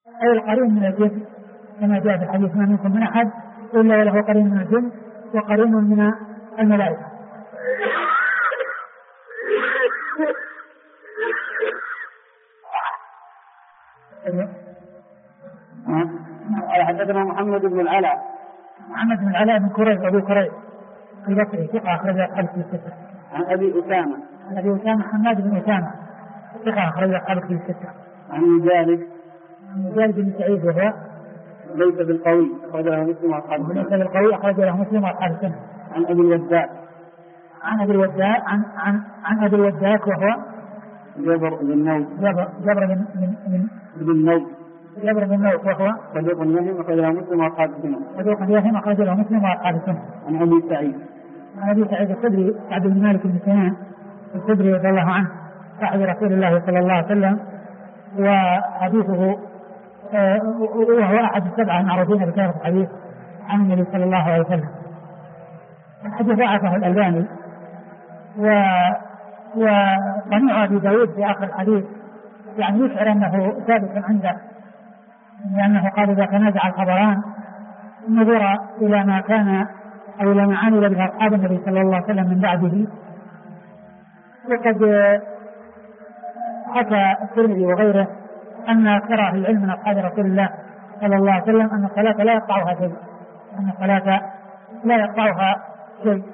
أي القرين من الجن، كما جاء في الحديث: ما منكم من أحد إلا وله قرين من الجن وقرين من الملائكة. حدثنا محمد بن العلاء بن كريب أبو كريب البصري ثقة أخرج أصحاب الستة. عن أبي أسامة حماد بن أسامة ثقة أخرج أصحاب الستة. عن مجالد بن سعيد وهو ليس بالقوي أخرج له مسلم وأصحاب السنة. عن أبي الوداك وهو جبر بن نوف وهو صدوق يهم أخرج له مسلم وأصحاب السنة. عن أبي سعيد الخدري سعد بن مالك بن سنان الخدري رضي الله عنه صاحب رسول الله صلى الله عليه وسلم، وحديثه وهو أحد السبعة المعروفين بكثرة الحديث عن النبي صلى الله عليه وسلم. الحديث ضعفه الألباني، وصنيع أبي داود في آخر الحديث يعني يشعر أنه ثابت عنده، لأنه قال: إذا تنازع الخبران نظر إلى ما كان أو إلى ما عمل به أصحاب النبي صلى الله عليه وسلم من بعده. وقد حكى الترمذي وغيره أن أكثر أهل العلم من أصحاب رسول الله صلى الله عليه وسلم أن الصلاة لا يقطعها شيء.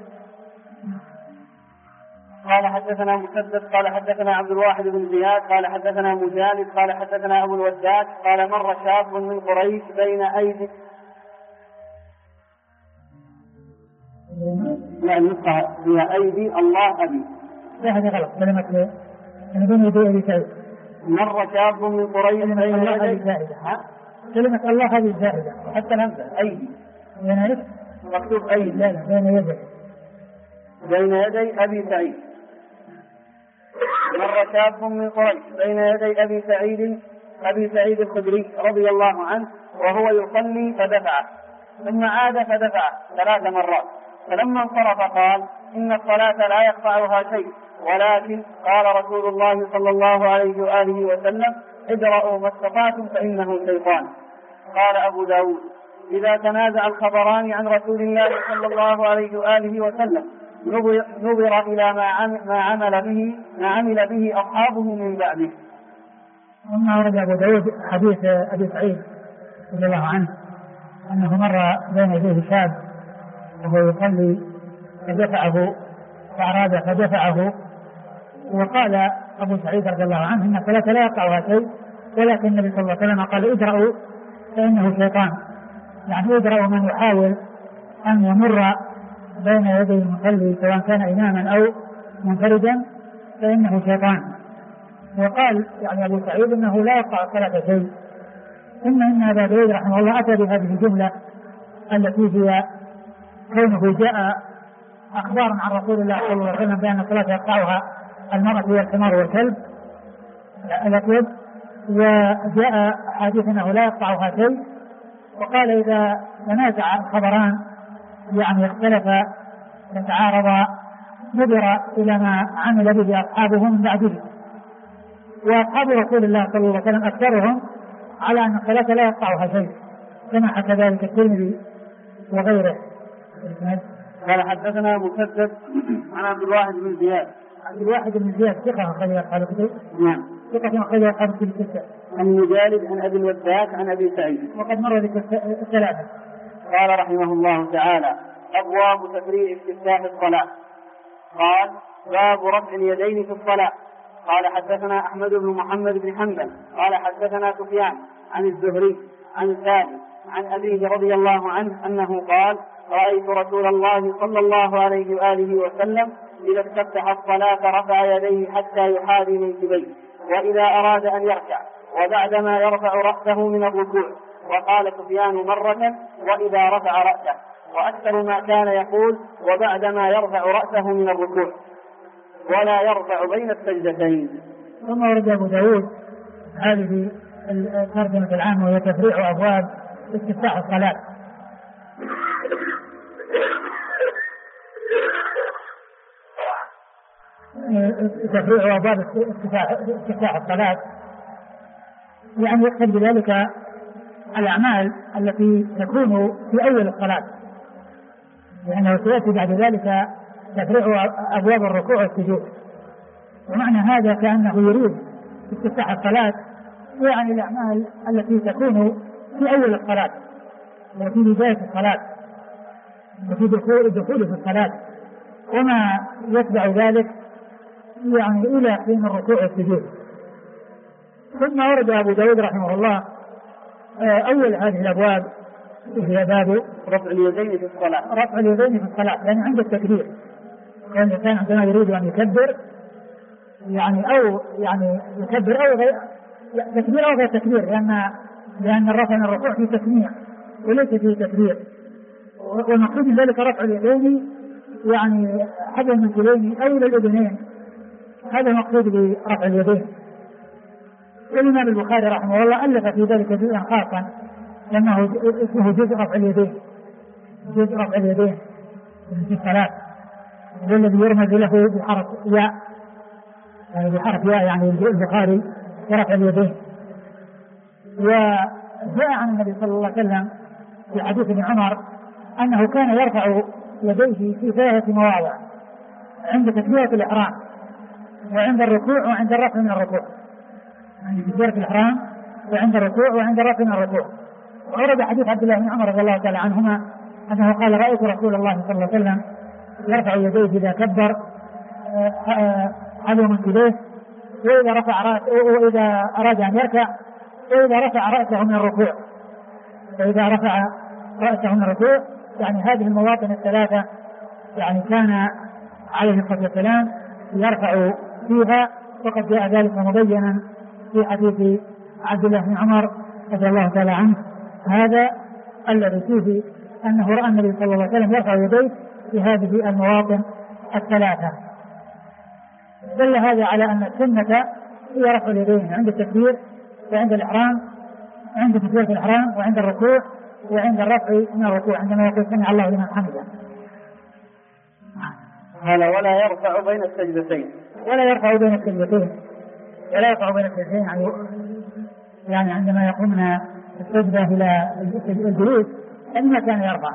قال حدثنا مسدد قال حدثنا عبد الواحد بن زياد قال حدثنا مجالد قال حدثنا أبو الوداك قال: مر شاب من قريش بين أيدي نسخة فيها أيدي الله أبي. هذا غلط، كلمة بين يدي أبي سعيد. مر شاب من قريش بين يدي كلمة الله هذه زائدة، حتى الهمزة أيدي مكتوب أيدي بين يدي أبي سعيد. مر شاب من قريش بين يدي أبي سعيد الخدري رضي الله عنه وهو يصلي فدفعه، ثم عاد فدفعه 3 مرات، فلما انصرف قال: إن الصلاة لا يقطعها شيء، ولكن قال رسول الله صلى الله عليه وآله وسلم: ادرأوا ما استطعتم فإنه شيطان. قال أبو داود: إذا تنازع الخبران عن رسول الله صلى الله عليه وآله وسلم نظر إلى ما عمل به أصحابه من بعده. ثم ورد أبو داود حديث أبي سعيد رضي الله عنه أنه مر بين يديه شاب وهو يصلي فدفعه فأراد فدفعه، وقال أبو سعيد رضي الله عنه: إن الصلاة لا يقطعها شيء، ولكن النبي صلى الله عليه وسلم قال: ادرأوا فإنه شيطان. يعني ادرأوا من يحاول أن يمر بين يدي المصلي سواء كان إماما أو منفردا فإنه شيطان. وقال يعني أبو سعيد إنه لا يقطع الصلاة شيء. ثم إن أبا داود رحمه الله أتى بهذه الجملة التي هي كونه جاء أخبار عن رسول الله صلى الله عليه وسلم بأن الصلاة يقطعها المرأة والحمار والكلب الأسود، وجاء حديث أنه لا يقطعها شيء، وقال: إذا تنازع الخبران يعني اختلف وتعارض نظر إلى ما عمل به أصحابه من بعده. وأصحاب رسول الله صلى الله عليه وسلم أكثرهم على أن الصلاة لا يقطعها شيء، كما حكى ذلك الترمذي وغيره. قال حدثنا مسدد عن عبد الواحد بن زياد ثقة أخرج أصحاب الكتب. نعم، ثقة أخرج أصحاب الكتب. عن مجالد عن أبي الوداك عن أبي سعيد. وقد مر ذكر الثلاثة. قال رحمه الله تعالى: أبواب تفريع استفتاح الصلاة. قال: باب رفع اليدين في الصلاة. قال حدثنا أحمد بن محمد بن حنبل قال حدثنا سفيان عن الزهري عن سالم عن أبيه رضي الله عنه أنه قال: رأيت رسول الله صلى الله عليه وآله وسلم إذا استفتح الصلاة رفع يديه حتى يحاذي منكبيه، وإذا أراد أن يركع، وبعدما يرفع رأسه من الركوع. وقال سفيان مرة: وإذا رفع رأسه، وأكثر ما كان يقول: وبعدما يرفع رأسه من الركوع، ولا يرفع بين السجدتين. ثم ورد أبو داود هذه الترجمة العامة وهي تفريع أبواب استفتاح الصلاة. تفريع أبواب استفتاح الصلاة. يعني يقصد بذلك الأعمال التي تكون في أول الصلاة، لأنه سيأتي بعد ذلك تفريع أبواب الركوع والسجود. ومعنى هذا كأنه يريد استفتاح الصلاة، يعني الأعمال التي تكون في أول الصلاة وفي بداية الصلاة وفي الدخول في الصلاة، وما يتبع ذلك يعني إلى حين الركوع والسجود. ثم ورد أبو داود رحمه الله أول هذه الأبواب هي باب رفع اليدين في الصلاة. رفع اليدين في الصلاة، يعني عند التكبير، كان الإنسان عندما يريد أن يكبر يعني أو يعني يكبر أو غير تكبير أو غير تكبير، لأن الرفع من الركوع في تسميع وليس في تكبير. والمقصود من ذلك رفع اليدين يعني حذو المنكبين أو إلى الأذنين، هذا المقصود برفع اليدين. والإمام البخاري رحمه الله ألف في ذلك جزءا خاصا لأنه اسمه جزء رفع اليدين، جزء رفع اليدين في الصلاة، والذي يرمز له بحرف ياء، يعني بحرف ياء يعني البخاري رفع اليدين. وجاء عن النبي صلى الله عليه وسلم في حديث ابن عمر أنه كان يرفع يديه في 3 مواضع: عند تكبيرة الإحرام، وعند الركوع، وعند الرفع من الركوع، يعني تكبيرة الإحرام وعند الركوع وعند الرفع من الركوع. وورد حديث عبد الله بن عمر رضي الله تعالى عنهما أنه قال: رأيت رسول الله صلى الله عليه وسلم يرفع يديه إذا كبر حذو منكبيه، وإذا رفع رأسه، وإذا أراد أن يركع، وإذا رفع رأسه من الركوع، وإذا رفع رأسه من الركوع. يعني هذه المواطن الثلاثة يعني كان عليه الصلاة والسلام يرفع فيها، وقد جاء ذلك مبينا في حديث عبد الله بن عمر رضي الله تعالى عنه، هذا الذي فيه أنه رأى النبي صلى الله عليه وسلم يرفع يديه في هذه المواطن الثلاثة. دل هذا على أن السنة هي رفع اليدين عند التكبير وعند الإحرام، عند تكبيرة الإحرام وعند الركوع وعند الرفع من الركوع عندما يقول سمع الله لمن حمده. قال: ولا يرفع بين السجدتين. ولا يرفع بين السجدتين، ولا يرفع بين السجدتين يعني عندما يقومنا السجدة إلى الجلوس إنما كان يرفع.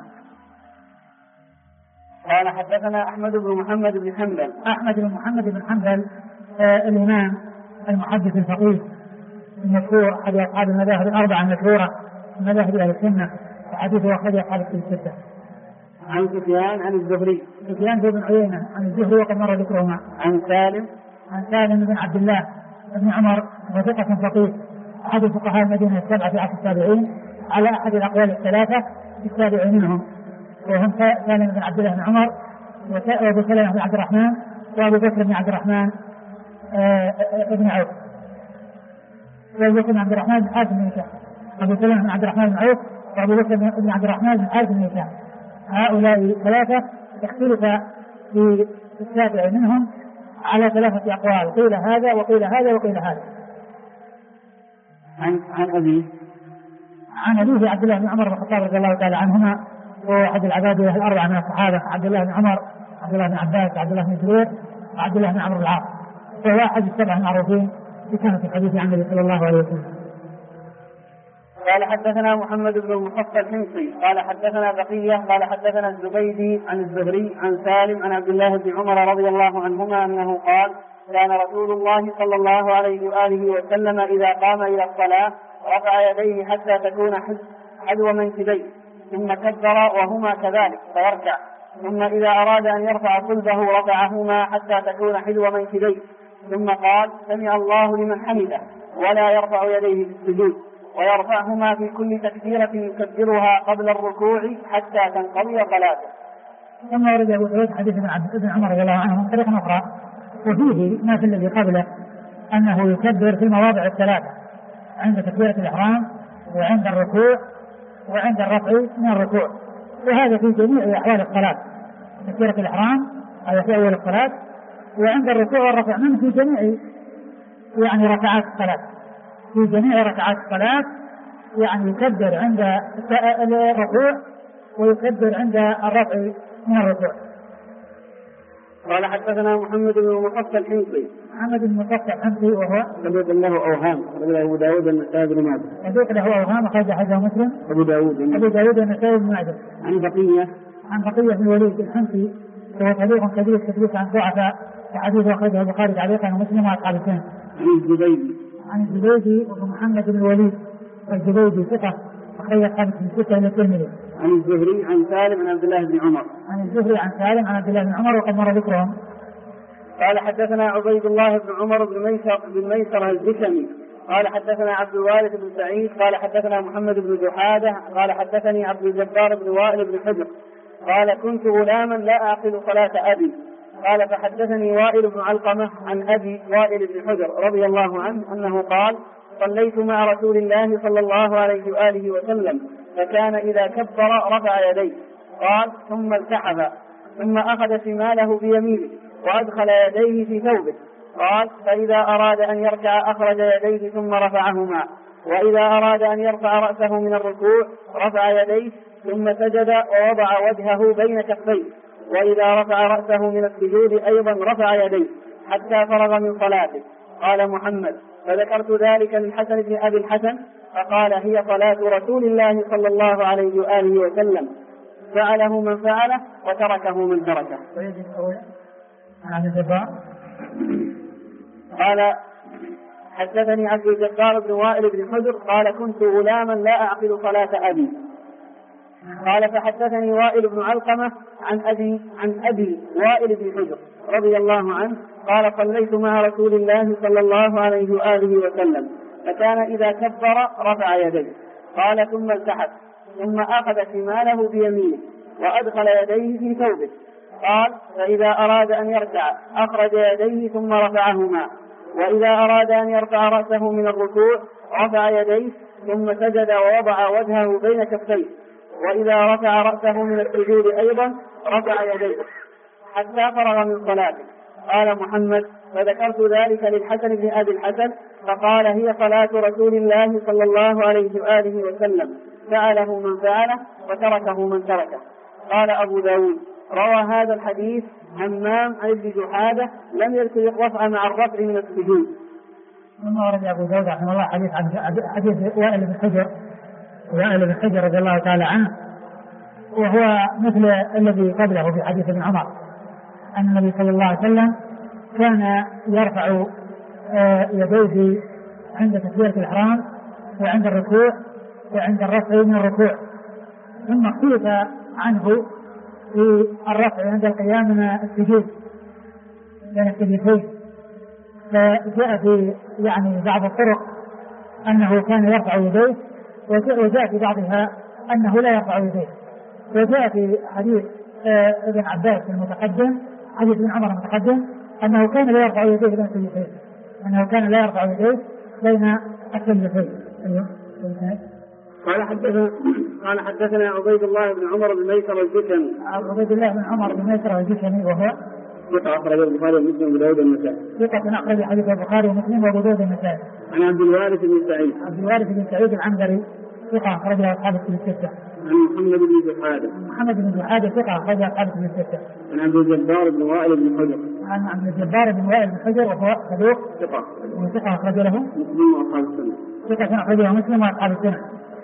قال: حدثنا أحمد بن محمد بن حنبل. أحمد بن محمد بن حنبل الإمام المحدث الفقيه المشهور، أحد أصحاب المذاهب الأربعة المشهورة، مذاهب أهل السنة، وحديثه أخرجه أصحاب الكتب الستة. عن سفيان عن الزهري. سفيان بن عيينة عن الزهري وقد مر ذكرهما. عن سالم بن عبد الله بن عمر وثقة فقيه، أحد فقهاء المدينة 7 في عصر التابعين، على أحد الأقوال الثلاثة في التابع منهم، وهم سالم بن عبد الله بن عمر، وأبو سلمة بن عبد الرحمن، وأبو بكر بن عبد الرحمن ابن عوف، وأبو بكر بن عبد الرحمن بن حارث بن هشام، أبو سلمة بن عبد الرحمن بن عوف، وأبو بكر بن عبد الرحمن بن حارث بن هشام. هؤلاء ثلاثة اختلف في التابع منهم على 3 أقوال، قيل هذا وقيل هذا وقيل هذا. عن أبيه عبد الله بن عمر بن الخطاب رضي الله تعالى عنهما، وأحد العبادة الأربعة من الصحابة، عبد الله بن عمر، عبد الله بن عباس، عبد الله بن زبير، وعبد الله بن عمرو العاص، وهو أحد ال7 المعروفين بكثرة الحديث عن النبي صلى الله عليه وسلم. قال: حدثنا محمد بن المحصى الحمصي قال: حدثنا بقية قال: حدثنا الزبيدي عن الزهري عن سالم عن عبد الله بن عمر رضي الله عنهما أنه قال: كان رسول الله صلى الله عليه وآله وسلم إذا قام إلى الصلاة رفع يديه حتى تكون حذو منكبيه، ثم كبر وهما كذلك فيركع، ثم إذا أراد أن يرفع صلبه رفعهما حتى تكون حذو منكبيه، ثم قال: سمع الله لمن حمده، ولا يرفع يديه في السجود، ويرفعهما في كل تكبيرة يكبرها قبل الركوع حتى تنقضي صلاته. ثم ورد أبو داود حديث ابن عمر رضي الله عنه من طريق أخرى، وفيه ما في الذي قبله أنه يكبر في المواضع الثلاثة: عند تكبيرة الإحرام، وعند الركوع، وعند الرفع من الركوع، وهذا في جميع أحوال الصلاة. تكبيرة الإحرام هذا في أول الصلاة، وعند الركوع والرفع منه في جميع يعني ركعات الصلاة، في جميع ركعات الصلاة، يعني يكبر عند الركوع ويكبر عند الرفع من الركوع. قال حدثنا محمد بن المقفى الحمصي. محمد بن المقفى الحمصي وهو صدوق له أوهام، أخرجه أبو داود والنسائي بن ماجه. صدوق له أوهام، أخرج حديثه مسلم أبو داود والنسائي بن ماجه. عن بقية بن الوليد الحمصي وهو صدوق كبير التدليس عن ضعفاء، وحديثه أخرجه البخاري تعليقا ومسلم وأصحاب السنن. عن الزبيدي وهو محمد بن الوليد الزبيدي ثقة، أخرج أصحاب الستة إلى الترمذي. عن الزهري عن سالم عن عبد الله بن عمر. عن الزهري عن سالم عن عبد الله بن عمر وقد مر ذكرهم. قال حدثنا عبيد الله بن عمر بن ميسر الجشمي قال حدثنا عبد الوارث بن سعيد قال حدثنا محمد بن جحادة قال حدثني عبد الجبار بن وائل بن حجر قال كنت غلاما لا أعقل صلاة أبي. قال فحدثني وائل بن علقمة عن أبي وائل بن حجر رضي الله عنه أنه قال صليت مع رسول الله صلى الله عليه وآله وسلم فكان إذا كبر رفع يديه قال ثم التحف ثم أخذ شماله بيمينه وأدخل يديه في ثوبه قال فإذا أراد أن يركع أخرج يديه ثم رفعهما وإذا أراد أن يرفع رأسه من الركوع رفع يديه ثم سجد ووضع وجهه بين كفيه وإذا رفع رأسه من السجود أيضا رفع يديه حتى فرغ من صلاته. قال محمد فذكرت ذلك للحسن بن أبي الحسن فقال هي صلاة رسول الله صلى الله عليه وآله وسلم فعله من فعله وتركه من تركه. قال حدثني عبد الجبار بن وائل بن حجر قال كنت غلاما لا أعقل صلاة أبي. قال فحدثني وائل بن علقمة عن أبي وائل بن حجر رضي الله عنه قال صليت مع رسول الله صلى الله عليه وآله وسلم فكان إذا كبر رفع يديه قال ثم التحف ثم أخذ شماله بيمينه وأدخل يديه في ثوبه قال فإذا أراد أن يركع أخرج يديه ثم رفعهما وإذا أراد أن يرفع رأسه من الركوع رفع يديه ثم سجد ووضع وجهه بين كفيه وإذا رفع رأسه من السجود أيضا رفع يديه حتى فرغ من صلاته. قال محمد فذكرت ذلك للحسن بن أبي الحسن فقال هي صلاة رسول الله صلى الله عليه وآله وسلم فعله من فعله وتركه من تركه. قال أبو داود روى هذا الحديث همام عن ابن جحادة لم يذكر الرفع مع الرفع من السجود. ثم ورد أبو داود رحمه الله حديث وائل بن حجر رضي الله تعالى عنه وهو مثل الذي قبله في حديث ابن عمر أن النبي صلى الله عليه وسلم كان يرفع يديه عند تكبيرة الإحرام وعند الركوع وعند الرفع من الركوع ثم اختلف عنه في الرفع عند القيام من السجود بين السجدتين فجاء في بعض الطرق أنه كان يرفع يديه وجاء في بعضها أنه لا يرفع يديه وجاء في حديث ابن عباس المتقدم حديث ابن عمر المتقدم أنه كان لا يرفع يديه بين السجدتين بين السجدتين. قال حدثنا عبيد الله بن عمر بن ميسر الجشمي. عبيد الله بن عمر بن ميسر الجشمي وهو ثقة أخرج البخاري ومسلم وأبو داود والنسائي. ثقة أخرج حديث البخاري ومسلم وأبو داود والنسائي. عن عبد الوارث بن سعيد. عبد الوارث بن سعيد العنبري ثقة أخرج أصحاب الكتب الستة. عن محمد بن جحادة ثقة أخرج أصحاب الكتب الستة. عن عبد الجبار بن وائل بن حجر. عن عبد الجبار بن وائل بن حجر وهو صدوق ثقة أخرج له مسلم وأصحاب السنة. ثقة أخرجه مسلم وأصحاب السنة.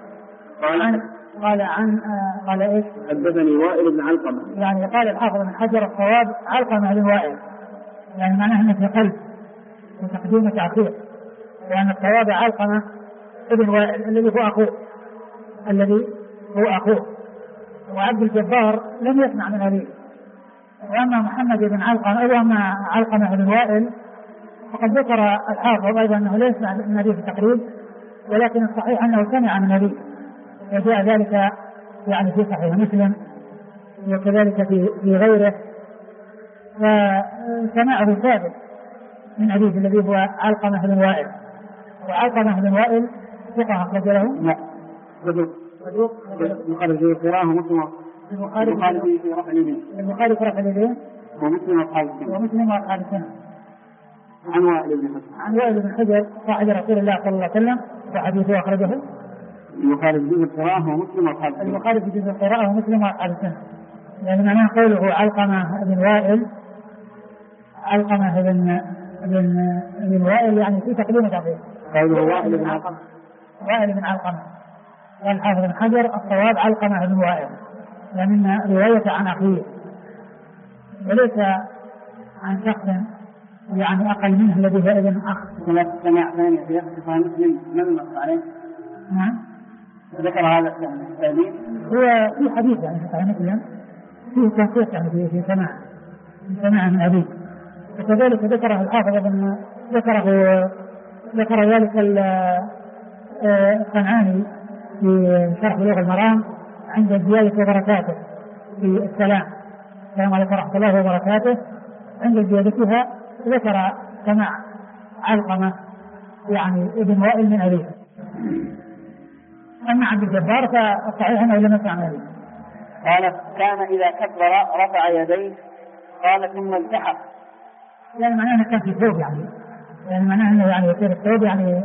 قال إيش؟ حدثني وائل بن علقمة. قال الحافظ بن حجر الصواب علقمة بن وائل معناه أنه في قلب وتقديم وتأخير لأن الصواب علقمة ابن وائل الذي هو أخوه وعبد الجبار لم يسمع من أبيه. وأما محمد بن علقمة وأما علقمة بن وائل فقد ذكر الحافظ أيضا أنه لا يسمع من أبيه في التقريب ولكن الصحيح أنه سمع من أبيه وجاء ذلك في صحيح مسلم وكذلك في غيره فسمعه ثابت من أبيه الذي هو علقمة بن وائل. وعلقمة بن وائل ثقة أخرج له صدوق البخاري في قراءة ومسلم البخاري في رفع اليدين ومسلم وأصحاب السنة. عن وائل بن حجر صاحب رسول الله صلى الله عليه وسلم وحديثه أخرجه البخاري في جزء القراءة ومسلم وأصحاب السنة. يعني معناه قوله علقمة بن وائل علقمة بن وائل يعني في تقديم تأخير. وائل بن علقمة. وائل بن علقمة. قال الحافظ بن حجر الصواب علقمة بن وائل لأن رواية عن أخيه وليس عن شخص يعني أقل منه الذي هو ابن أخ. سمع ثانية في صحيح مسلم من نص عليه. نعم. ذكر هذا الحديث. هو في حديث يعني في صحيح مسلم فيه تنصيص يعني في سماع من أبيه. وكذلك ذكره الحافظ ابن ذكر ذلك الصنعاني في شرح بلوغ المرام عند زيادة وبركاته في السلام. السلام عليكم ورحمة الله وبركاته. عند زيادتها ذكر سماع علقمة يعني ابن وائل من أبيه. أما عبد الجبار فالصحيح أنه لم يسمع من أبيه. قال كان إذا كبر رفع يديه قال ثم التحق. يعني معناه أنه كان في ثوب يعني معناه أنه يعني يصير الثوب يعني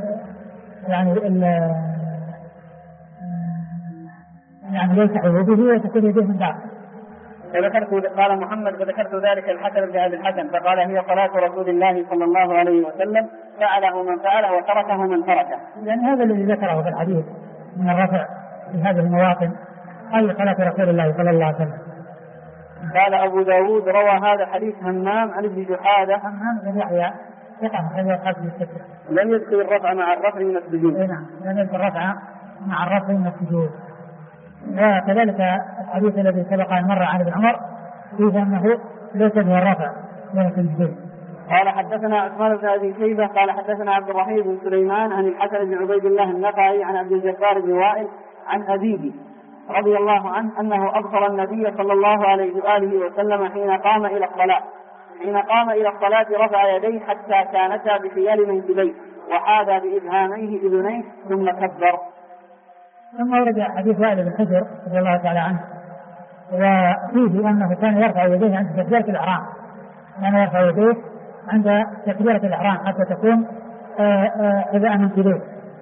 يلتحق به وتكون يديه من داخل. قال محمد فذكرت ذلك الحسن بن أبي الحسن فقال هي صلاة رسول الله صلى الله عليه وسلم فعله من فعله وتركه من تركه. يعني هذا الذي ذكره في الحديث من الرفع في هذه المواطن أي صلاة رسول الله صلى الله عليه وسلم. قال أبو داود روى هذا حديث همام عن ابن جحادة. همام بن يحيى ثقة خرج أصحاب الستة. لم يذكر الرفع مع الرفع من السجود. نعم لم يذكر الرفع مع الرفع من السجود. وكذلك الحديث الذي سبق أن مر عن ابن عمر فيه أنه ليس به الرفع من السجود. قال حدثنا عثمان بن أبي شيبة قال حدثنا عبد الرحيم بن سليمان عن الحسن بن عبيد الله النخعي عن عبد الجبار بن وائل عن أبيه رضي الله عنه أنه أبصر النبي صلى الله عليه وآله وسلم حين قام إلى الصلاة رفع يديه حتى كانتا بحيال منكبيه وحاذى بإبهاميه إذنيه ثم كبر. ثم ورد حديث وائل بن حجر رضي الله تعالى عنه وفيه أنه كان يرفع يديه عند تكبيرة الإحرام. كان يرفع يديه عند تكبيرة الإحرام حتى تكون حذاء منكبيه.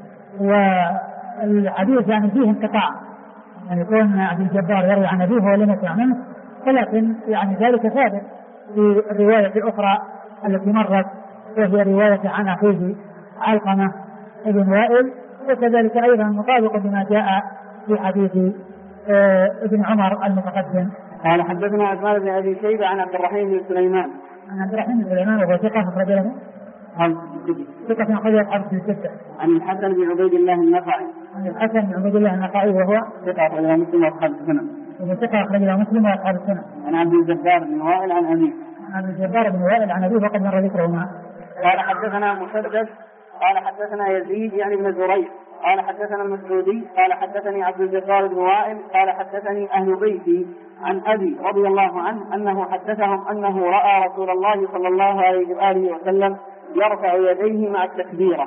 والحديث يعني فيه انقطاع يعني يكون عبد الجبار يروي عن أبيه ولم يسمع منه ولكن يعني ذلك ثابت في الرواية الأخرى التي مرت وهي رواية عن أخيه علقمة ابن وائل وكذلك أيضا مطابق بما جاء في حديث ابن عمر المتقدم. قال حدثنا عثمان بن أبي شيبة عن عبد الرحيم بن سليمان. عن عبد الرحيم بن سليمان وهو ثقة أخرج له ثقة أخرج أصحاب الستة. عن الحسن بن عبيد الله النخعي. عن الحسن بن عبيد الله النخعي وهو ثقة أخرج له مسلم وأصحاب السنن. ثقة أخرج له مسلم وأصحاب السنن. عن عبد الجبار بن وائل عن أبيه. عن عبد الجبار بن وائل عن أبيه وقد مر ذكرهما. قال حدثنا مسدد قال حدثنا يزيد يعني بن زريع قال حدثنا المسعودي قال حدثني عبد الجبار بن وائل قال حدثني أهل بيتي عن أبي رضي الله عنه أنه حدثهم أنه رأى رسول الله صلى الله عليه وآله وسلم يرفع يديه مع التكبيرة.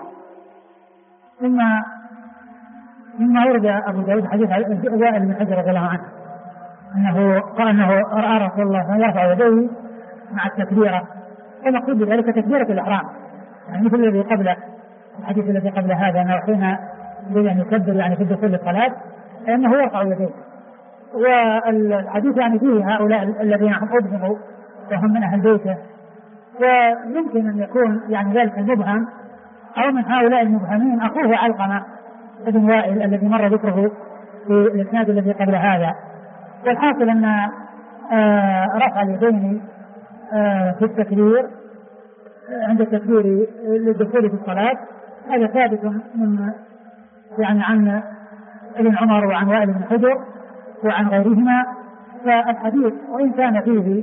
ثم ورد أبو داود حديث وائل بن حجر رضي الله عنه أنه قال أنه رأى رسول الله يرفع يديه مع التكبيرة ومقصود بذلك تكبيرة الإحرام يعني مثل الذي قبله الحديث الذي قبل هذا أنه حين يكبر يعني في دخول الصلاة أنه يرفع يديه. والحديث يعني فيه هؤلاء الذين هم أبهموا وهم من أهل بيته ويمكن أن يكون يعني ذلك المبهم أو من هؤلاء المبهمين أخوه علقمة ابن وائل الذي مر ذكره في الإسناد الذي قبل هذا. والحاصل أن رفع اليدين في التكبير عند التكبير للدخول في الصلاة هذا ثابت من يعني عن ابن عمر وعن وائل بن حجر وعن غيرهما. فالحديث وإن كان فيه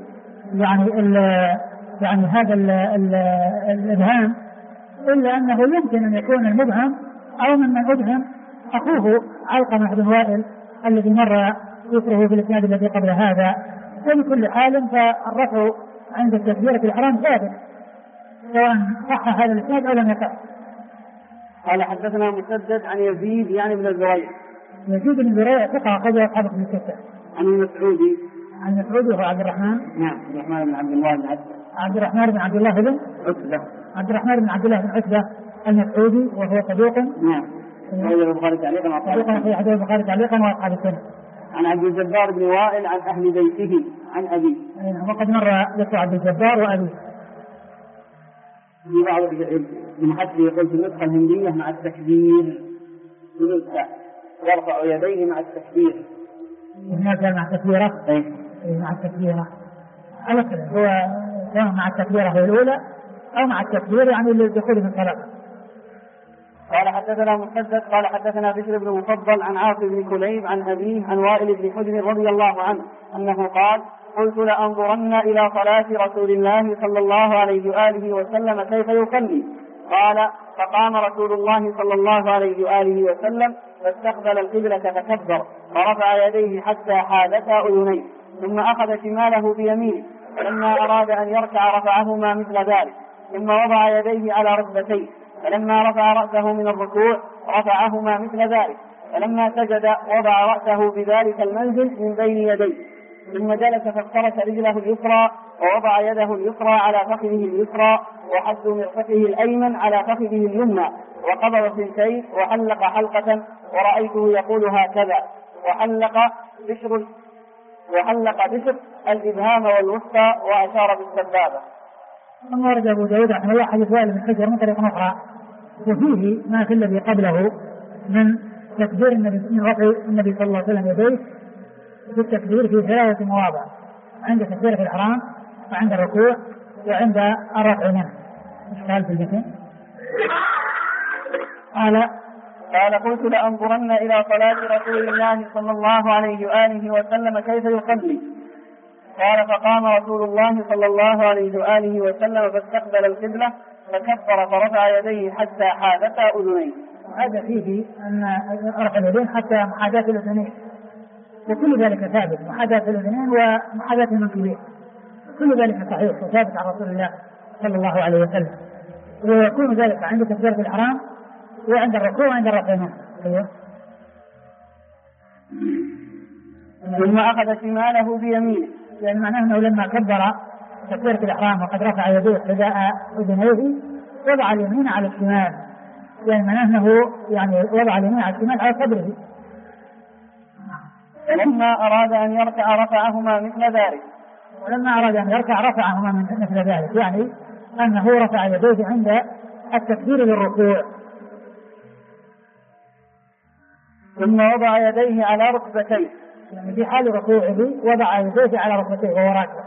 يعني هذا الإبهام إلا أنه يمكن أن يكون المبهم أو من أبهم أخوه علقمة بن وائل الذي مر ذكره في الإسناد الذي قبل هذا. وبكل حال فالرفع عند تكبيرة الإحرام ثابت سواء صح هذا الإسناد أو لم يصح. قال حدثنا مسدد عن يزيد يعني بن زريع. يزيد بن زريع ثقة أخرج أصحاب الكتب الستة. عن المسعودي. عن المسعودي هو عبد الرحمن. نعم عبد الرحمن بن عبد الله بن عتبة. عبد الرحمن بن عبد الله بن عتبة. عبد الرحمن بن عبد الله بن عتبة المسعودي وهو صدوق. نعم. أخرج البخاري تعليقا وأصحاب السنة. أخرج البخاري تعليقا وأصحاب السنة. عن عبد الجبار بن وائل عن أهل بيته عن أبيه. وقد مر ذكر عبد الجبار وأبيه. في بعض المحدث يقول في النسخة الهندية مع التكبير يرفع يديه مع التكبير. هناك مع التكبيرة؟ مع التكبيرة. على كده هو مع التكبيرة هي الأولى أو مع التكبير يعني الدخول في الصلاة. قال حدثنا مسدد قال حدثنا بشر بن مفضل عن عاصم بن كليب عن أبيه عن وائل بن حجر رضي الله عنه أنه قال قلت لأنظرن إلى صلاة رسول الله صلى الله عليه وآله وسلم كيف يصلي. قال فقام رسول الله صلى الله عليه وآله وسلم فاستقبل القبلة فكبر ورفع يديه حتى حالتا أذنيه ثم أخذ شماله بيمينه فلما أراد أن يركع رفعهما مثل ذلك ثم وضع يديه على ركبتيه فلما رفع رأسه من الركوع رفعهما مثل ذلك فلما سجد وضع رأسه بذلك المنزل من بين يديه ثم جلس فافترش رجله اليسرى ووضع يده اليسرى على فخذه اليسرى وحد مرفقه الأيمن على فخذه اليمنى وقبض ثنتين وحلق حلقة ورأيته يقول هكذا وحلق بشر الإبهام والوسطى وأشار بالسبابة. ثم ورد أبو داود رحمه الله حديث وائل بن حجر من طريق أخرى وفيه ما في الذي قبله من تكبير النبي صلى الله عليه وسلم يديه بالتكبير في 3 مواضع عند تكبير في الإحرام وعند الركوع وعند الرفع منه. قال في الجسم قال قلت لأنظرن إلى صلاة رسول الله صلى الله عليه وآله وسلم كيف يصلي. قال فقام رسول الله صلى الله عليه وآله وسلم فاستقبل القبلة فكبر فرفع يديه حتى حاذتا أذنيه. هذا فيه أن رفع اليدين حتى محاذاة الأذنين وكل ذلك ثابت محاذاة الأذنين ومحاذاة المنكبين كل ذلك صحيح وثابت عن رسول الله صلى الله عليه وسلم ويكون ذلك عند تكبيرة الإحرام وعند الركوع وعند الرفع منه. ثم أخذ شماله بيمينه يعني معناه أنه لما كبر تكبيرة الإحرام وقد رفع يديه حذاء أذنيه وضع اليمين على الشمال يعني معناه أنه يعني وضع اليمين على الشمال على صدره. ولما أراد أن يركع رفعهما مثل ذلك رفعهما مثل ذلك يعني أنه رفع يديه عند التكبير للركوع ثم وضع يديه على ركبتيه يعني في حال ركوعه وضع يديه على ركبتيه وهو راكع.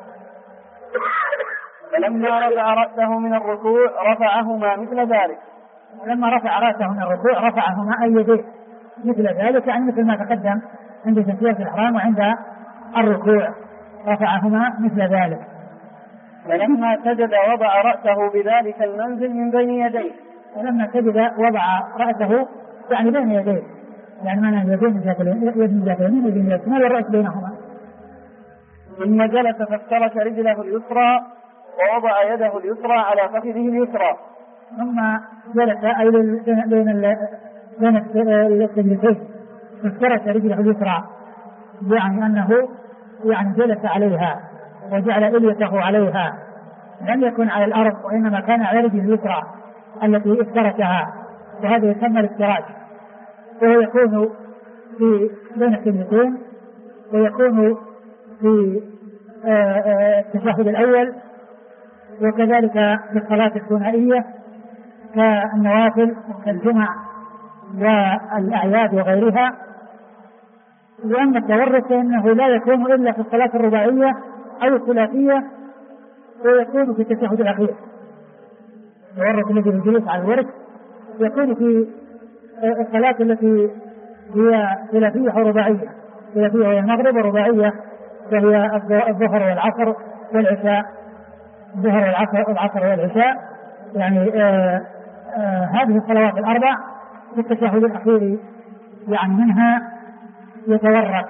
فلما رفع رأسه من الركوع رفعهما مثل ذلك. ولما رفع رأسه من الركوع رفعهما أي يديه مثل ذلك يعني مثل ما تقدم عند تكبيرة الإحرام وعند الركوع رفعهما مثل ذلك. فلما سجد وضع رأسه بذلك المنزل من بين يديه. ولما سجد وضع رأسه يعني بين يديه يعني معنى اليدين ذات اليمين ويدين ذات الشمال والرأس بينهما. ثم جلس فافترش رجله اليسرى ووضع يده اليسرى على فخذه اليسرى. ثم جلس أي بين السجدتين فافترش رجله اليسرى يعني أنه يعني جلس عليها وجعل إليته عليها لم يكن على الأرض وإنما كان على رجله اليسرى التي افترشها وهذا يسمى الافتراش وهو يكون في بين السجدتين ويكون في التشهد الأول وكذلك في الصلاة الثنائية كالنوافل وكالجمع والأعياد وغيرها. وأما التورك فإنه لا يكون إلا في الصلاة الرباعية أو الثلاثية ويكون في التشهد الأخير. التورك الذي بالجلوس على الورك يكون في الصلاة التي هي ثلاثية أو رباعية. ثلاثية وهي المغرب ورباعية وهي الظهر والعصر والعشاء. الظهر والعصر والعشاء يعني هذه الصلوات الأربع في التشهد الأخير يعني منها يتورك.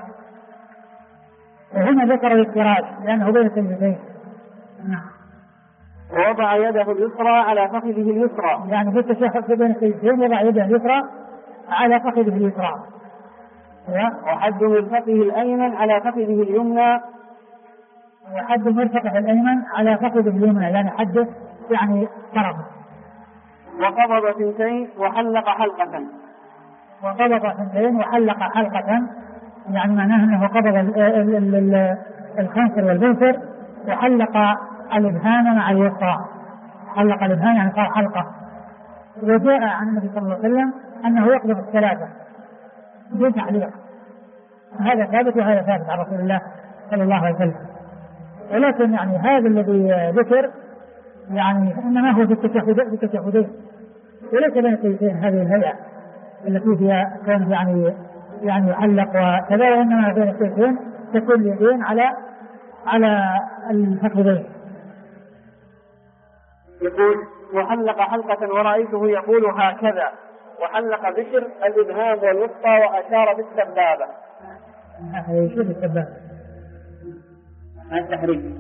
وهنا ذكر الافتراش لأنه بين السجدتين. ووضع يده اليسرى على فخذه اليسرى يعني في التشهد بين السجدتين وضع يده اليسرى على فخذه اليسرى وحد مرفقه الأيمن على فخذه اليمنى. وحد مرفقه الأيمن على فخذه اليمنى يعني حده يعني طرف. وقبض ثنتين وحلق حلقة. يعني معناه أنه قبض الخنصر والبنصر وحلق الإبهام مع اليسرى حلق الإبهام يعني صار حلقة. وجاء عن النبي صلى الله عليه وسلم أنه يقبض الثلاثة بدون تعليق، هذا ثابت وهذا ثابت عن رسول الله صلى الله عليه وسلم. ولكن يعني هذا الذي ذكر يعني إنما هو في التشهدين وليس بين السيدتين هذه الهيئة التي فيها كان يعني يحلق وكذا، وإنما بين السيدتين تكون اليدين على الفخذين. يقول وحلق حلقة ورأيته يقول هكذا، وحلق بشر الإبهام والوسطى وأشار بالسبابة. شو بالسبابة؟ التحريم.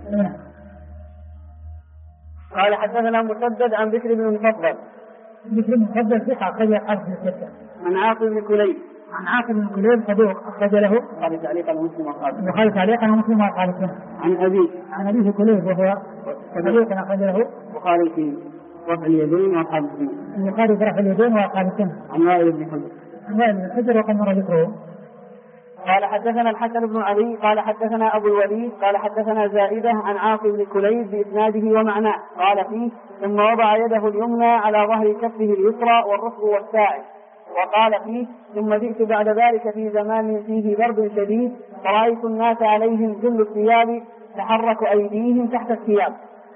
قال حدثنا مسدد عن بشر بن المفضل. بشر بن المفضل ثقة أخرج أصحابه في الستة. عن عاصم بن كليب. عن عاصم بن كليب صدوق أخرج له قال تعليقا مسلم وقال. وقال تعليقا مسلم وقال سنة. عن أبيه كليب وهو صدوق أخرج له وقال في رفع اليدين وقال سنة. البخاري في رفع اليدين وقال سنة. عن وائل بن حجر. وائل بن حجر وقد مر ذكره. قال حدثنا الحسن بن علي قال حدثنا أبو الوليد قال حدثنا زائدة عن عاصم بن كليب بإسناده ومعناه قال فيه ثم وضع يده اليمنى على ظهر كفه اليسرى والركب والساعد، وقال فيه ثم جئت بعد ذلك في زمان فيه برد شديد فرأيت الناس عليهم جل الثياب تحرك أيديهم تحت الثياب.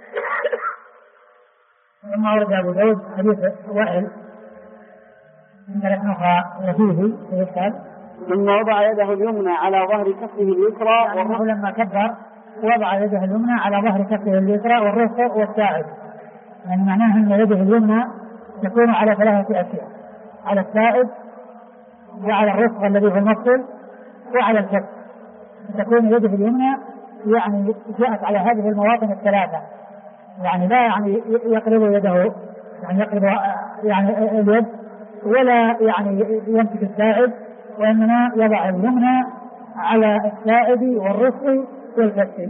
ثم ورد أبو داود حديث وائل من ثلاث نقرأ وفيه ويسأل ثم وضع يده اليمنى على ظهر كفه اليسرى يعني لما كبر وضع يده اليمنى على ظهر كفه اليسرى والرفق والساعد، يعني معناها أن يده اليمنى تكون على ثلاثة أشياء، على الساعد وعلى الرفق الذي هو المفصل وعلى الكف. تكون يده اليمنى يعني جاءت على هذه المواطن الثلاثة، يعني لا يعني يقرب يده يعني يقرب يعني اليد ولا يعني يمسك الساعد، وإنما يضع اليمنى على الساعد والرفق والكف.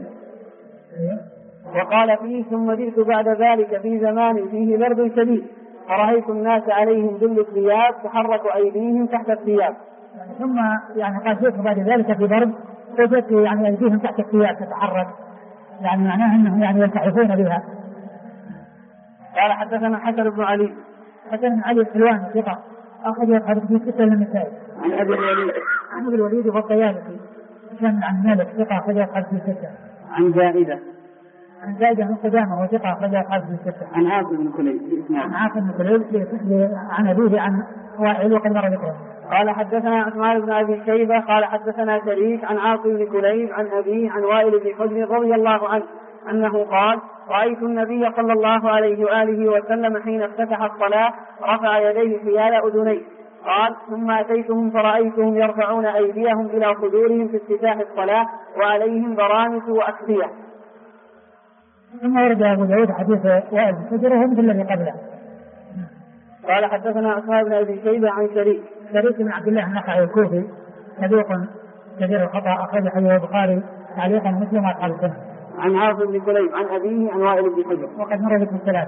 وقال فيه ثم جئت بعد ذلك في زمان فيه برد شديد فرأيت الناس عليهم جل الثياب تحرك أيديهم تحت الثياب. ثم يعني قال جئت بعد ذلك في برد وجدت يعني أيديهم تحت الثياب تتحرك، يعني معناها أنهم يعني يلتحفون بها. قال حدثنا حسن بن علي. حسن بن علي الحلواني ثقة أخرج حديث في ستة للنسائي. عن أبي الوليد. عن أبي الوليد والطيالسي كان عن مالك ثقة أخرج حديث في ستة. عن زائدة. عن زائدة بن قدامة وثقة أخرج حديث في ستة. عن عاصم بن كليب. عن عاصم بن كليب عن أبيه عن وائل وقد مر ذكره. قال حدثنا عثمان بن أبي شيبة قال حدثنا شريك عن عاصم بن كليب عن أبيه عن وائل بن حجر رضي الله عنه أنه قال رأيت النبي صلى الله عليه وآله وسلم حين افتتح الصلاة رفع يديه حيال أذنيه. قال ثم أتيتهم فرأيتهم يرفعون أيديهم إلى صدورهم في افتتاح الصلاة وعليهم برامس وأكفية. ثم ورد أبو داود حديث وائل بن حجر وهو مثل الذي قبله. قال حدثنا عثمان بن أبي شيبة عن شريك بن عبد الله النخعي الكوفي صدوق كثير الخطأ أخرج حديث البخاري تعليقا مسلم وأصحاب السنة. عن عاصم بن كليب عن أبيه عن وائل بن حجر وقد مر ذكر الثلاثة.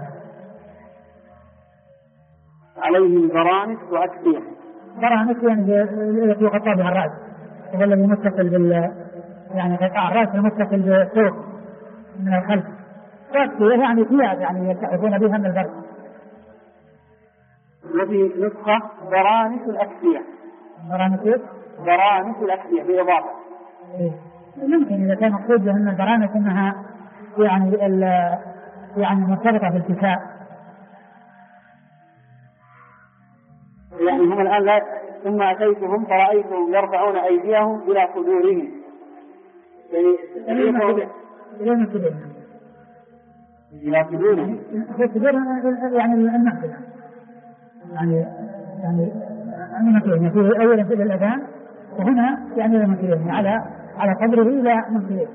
عليهم برامس وأكفية. برامس يعني التي يغطى بها الرأس، هو الذي متصل بال يعني قطاع الرأس المتصل بالثوب من الخلف، وأكفية يعني ثياب يعني يلتحفون بها من البرد. وفي نسخة برامس الأكفية. برامس الأكفية بإضافة. يمكن إذا كان مقصود بأن البرامس أنها يعني مرتبطة بالكساء. يعني هم الآن لا ثم أتيتهم فرأيتهم يرفعون أيديهم إلى صدورهم. يعني إلى صدورهم. يعني المهدنا. يعني المنكرين في أولا في الأذان وهنا يعني المنكرين على قدره إلى منكرين.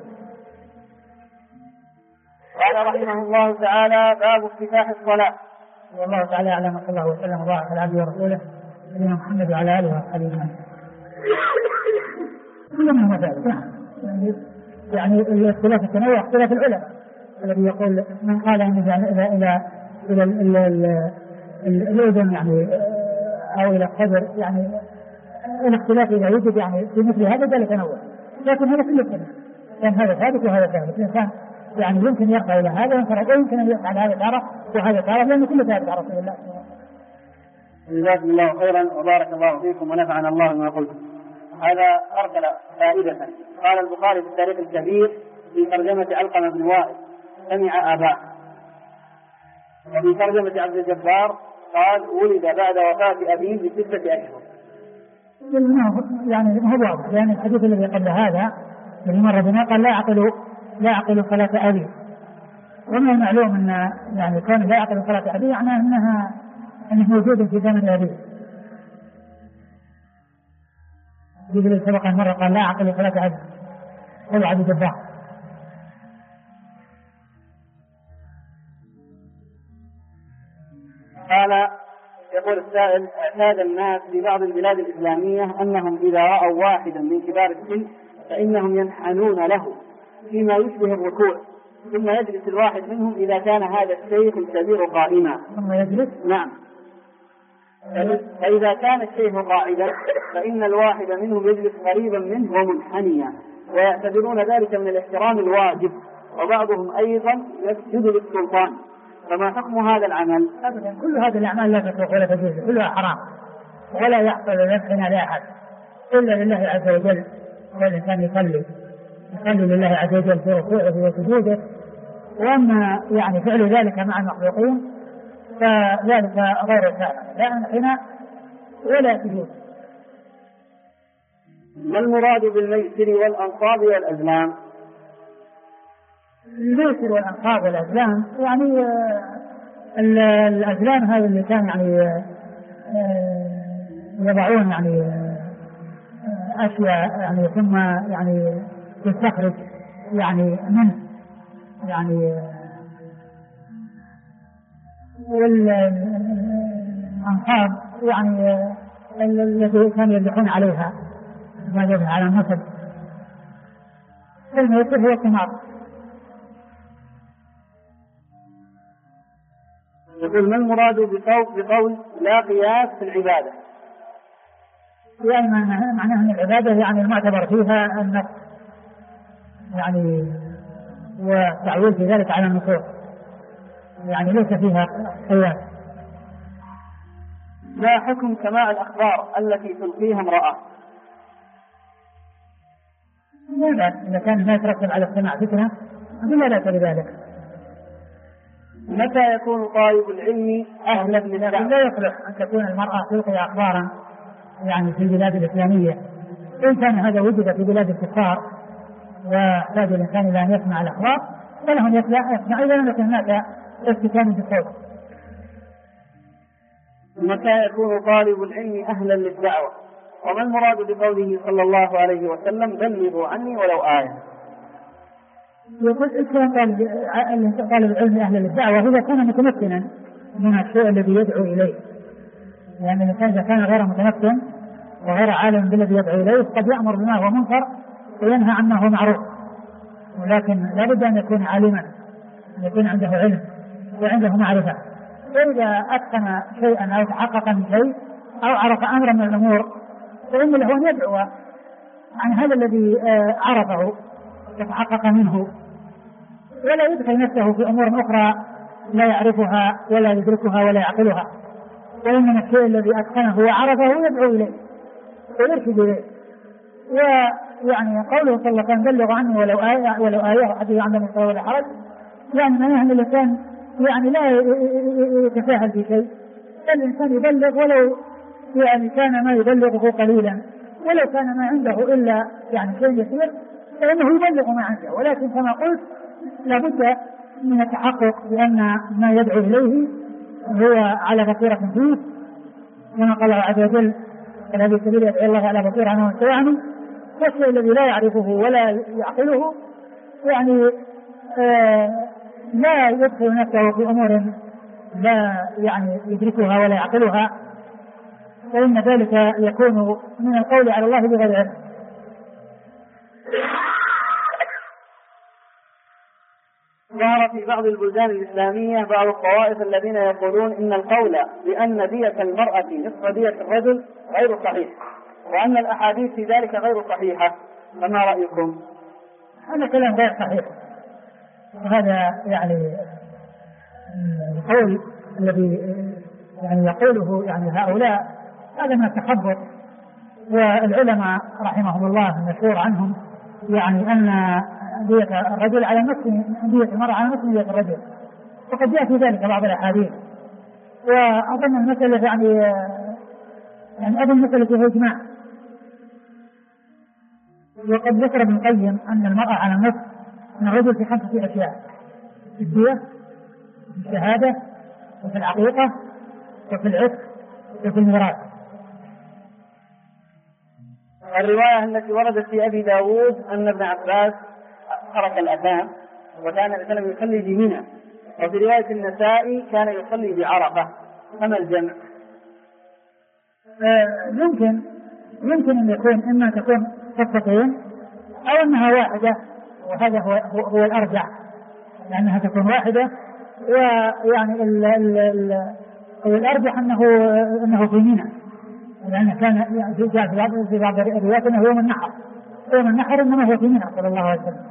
قال رحمه الله تعالى باب افتتاح الصلاة. والله تعالى أعلم صلى الله وسلم وبارك على عبده ورسوله نبينا محمد وعلى آله وأصحابه أجمعين. كل منهم ذلك يعني اختلاف التنوع اختلاف العلماء الذي يقول من قال أن إلى الأذن يعني أو إلى الصدر يعني الاختلاف إذا يوجد يعني في مثل هذا ذلك تنوع، لكن هذا كله سنة كان هذا ثابت وهذا ثابت. الإنسان يعني يمكن يرفع إلى هذا ويمكن أن يفعل هذا تارة وهذا تارة، لأن كل ثابت على رسول الله. جزاكم الله خيرا وبارك الله فيكم ونفعنا الله بما قلتم. هذا أرسل فائدة. قال البخاري في التاريخ الكبير في ترجمة علقمة بن وائل سمع آباء، وفي ترجمة عبد الجبار قال ولد بعد وفاة أبيه ب6 أشهر. يعني هو واضح، لأن الحديث الذي قبل هذا الذي مر بنا قال لا يعقل صلاة أبيه، ومن المعلوم أن يعني كون لا يعقل صلاة أبيه معناه أنه موجود في زمن أبيه. يقول سبق مرة قال لا يعقل صلاة أبيه قل عبد الجبار. قال يقول السائل: اعتاد الناس في بعض البلاد الإسلامية أنهم إذا رأوا واحدا من كبار السن فإنهم ينحنون له فيما يشبه الركوع، ثم يجلس الواحد منهم إذا كان هذا الشيخ الكبير قائما. ثم يجلس؟ نعم. فإذا كان الشيخ قاعدا فإن الواحد منهم يجلس قريبا منه ومنحنيا، ويعتبرون ذلك من الاحترام الواجب، وبعضهم أيضا يسجد للسلطان. فما حكم هذا العمل؟ أبدا، كل هذه الأعمال لا تصلح ولا تجوز، كلها حرام، ولا يحصل ينحنى لأحد إلا لله عز وجل. والإنسان يصلي لله عز وجل في ركوعه وسجوده، وأما يعني فعل ذلك مع المخلوقين فذلك غير شرع، لا انحناء ولا سجود. ما المراد بالميسر والأنصاب والأزلام؟ الميسر والأنصاب والأزلام يعني الأزلام هذا اللي كان يعني يضعون يعني أشياء يعني ثم يعني تستخرج يعني منه يعني، والأنصاب يعني التي كانوا يذبحون عليها ما يذبح على النصب. الميسر هو الثمار. يقول: ما المراد بقول لا قياس في العبادة؟ يعني معناه أن العبادة يعني المعتبر فيها النص يعني، والتعويل في ذلك على النصوص، يعني ليس فيها قياس. ما حكم سماع الأخبار التي تلقيها امرأة؟ لا، إذا كان الناس يترتب على السماع فتنة فلا بأس بذلك. متى يكون طالب العلم أهلا للدعوة؟ لا يصلح أن تكون المرأة تلقي أخبارا يعني في البلاد الإسلامية. إن كان هذا وجد في بلاد الكفار واحتاج الإنسان إلى أن يسمع الأخبار فلهم يسمع، إذا لم يكن هناك استكان بالصوت. متى يكون طالب العلم أهلا للدعوة؟ وما المراد بقوله صلى الله عليه وسلم: بلغوا عني ولو آية؟ يقول طالب العلم أهلا للدعوة إذا كان متمكنا من الشيء الذي يدعو إليه، يعني الإنسان إذا كان غير متمكن وغير عالم بالذي يدعو إليه قد يأمر بما هو منكر وينهى عنه هو معروف، ولكن لا بد أن يكون عالما، أن يكون عنده علم وعنده معرفة. وإذا أتقن شيئا أو تحقق من شيء أو عرف أمرا من الأمور فإن له أن يدعو عن هذا الذي عرفه يتحقق منه، ولا يدخل نفسه في أمور أخرى لا يعرفها ولا يدركها ولا يعقلها، وإنما الشيء الذي أتقنه وعرفه يدعو إليه ويرشد إليه. ويعني قوله صلى الله عليه وسلم: بلغ عني ولو آية حديث عنده من ولا حرج، يعني معناه أن الإنسان يعني لا يتساهل في شيء، الإنسان يبلغ ولو يعني كان ما يبلغه قليلا، ولو كان ما عنده إلا يعني شيء يسير فإنه يبلغ ما عنده، ولكن كما قلت لابد من التحقق بأن ما يدعو إليه هو على بصيرة فيه، كما قال الله عز وجل: الذي سبيل يدعو الله على بصيرة أنه سيعني. والشيء الذي لا يعرفه ولا يعقله يعني لا يدخل نفسه في أمور لا يعني يدركها ولا يعقلها، فإن ذلك يكون من القول على الله بغير علم. ظهر في بعض البلدان الإسلامية بعض الطوائف الذين يقولون إن القول بأن دية المرأة نصف دية الرجل غير صحيح، وأن الأحاديث في ذلك غير صحيحة، فما رأيكم؟ هذا كلام غير صحيح، وهذا يعني القول الذي يعني يقوله يعني هؤلاء هذا من التخبط. والعلماء رحمهم الله المشهور عنهم يعني أن دية الرجل على نصف دية المرأة على نصف دية الرجل، وقد جاء في ذلك بعض الأحاديث. وأظن المسألة يعني أظن المسألة فيها إجماع. وقد ذكر ابن القيم أن المرأة على النصف من الرجل في 5 أشياء: في الدية، في الشهادة، وفي العقيقة، وفي العتق، وفي الميراث. الرواية التي وردت في أبي داود أن ابن عباس ترك الأذان وكان الإنسان يصلي بمنى، وفي رواية النسائي كان يصلي بعرفة. فما الجمع؟ يمكن أن يكون إما تكون قصتين أو أنها واحدة، وهذا هو الأرجح، لأنها تكون واحدة. ويعني الأرجح أنه في منى، لأنه كان جاء في بعض الروايات أنه يوم النحر إنما هو في منى صلى الله عليه وسلم.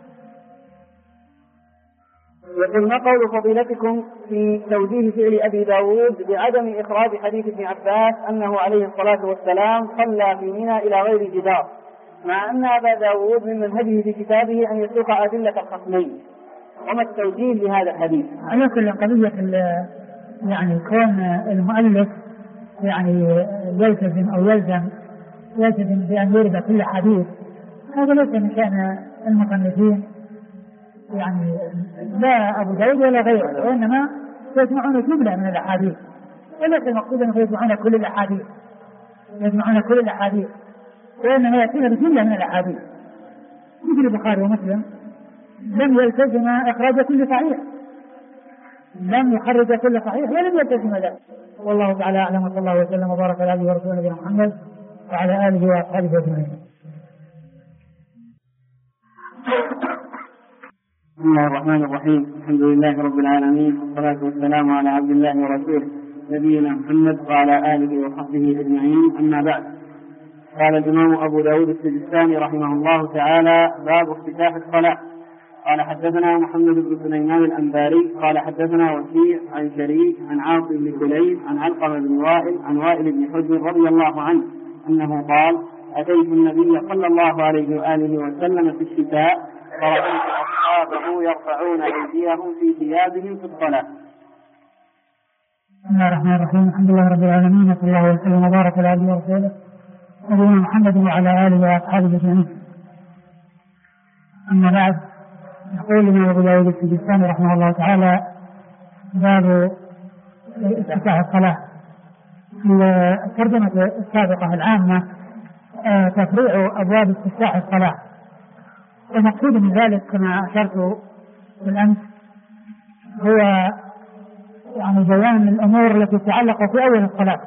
يقول: ما قول فضيلتكم في توجيه فعل أبي داود بعدم إخراج حديث ابن عباس أنه عليه الصلاة والسلام صلى في منى إلى غير جدار، مع أن أبا داود من منهجه في كتابه أن يسوق أدلة الخصمين؟ وما التوجيه لهذا الحديث؟ على كل قضية يعني كون المؤلف يعني يلتزم أو يلزم بأن يرد كل حديث، هذا ليس من شأن المصنفين، يعني لا أبو داود ولا غيره، وإنما يجمعون جملة من الأحاديث، وليس المقصود أنه يجمعون كل الأحاديث، وإنما يأتينا بجملة من الأحاديث. مثل البخاري ومسلم لم يلتزم إخراج كل صحيح، لم يخرج كل صحيح ولم يلتزم ذلك. والله تعالى أعلم، وصلى الله وسلم وبارك على عبده ورسوله نبينا محمد وعلى آله وأصحابه أجمعين. بسم الله الرحمن الرحيم. الحمد لله رب العالمين، والصلاة والسلام على عبد الله ورسوله نبينا محمد وعلى آله وصحبه أجمعين. أما بعد، قال الإمام أبو داود السجستاني رحمه الله تعالى: باب افتتاح الصلاة. قال: حدثنا محمد بن سليمان الأنباري قال: حدثنا وكيع عن شريك عن عاصم بن كليب عن علقمة بن وائل عن وائل بن حجر رضي الله عنه أنه قال: أتيت النبي صلى الله عليه وآله وسلم في الشتاء فرأيت أصحابه يرفعون أيديهم في ثيابهم في الصلاة. بسم الله الرحمن الرحيم. الحمد لله رب العالمين، وصلى الله وسلم وبارك على عبده ورسوله نبينا محمد وعلى آله وأصحابه أجمعين. أما بعد، يقول الإمام أبو داود السجستاني رحمه الله تعالى: باب افتتاح الصلاة. الترجمة السابقة العامة تفريع أبواب افتتاح الصلاة، والمقصود من ذلك كما أشرت بالأمس هو يعني بيان الأمور التي تتعلق في أول الصلاة،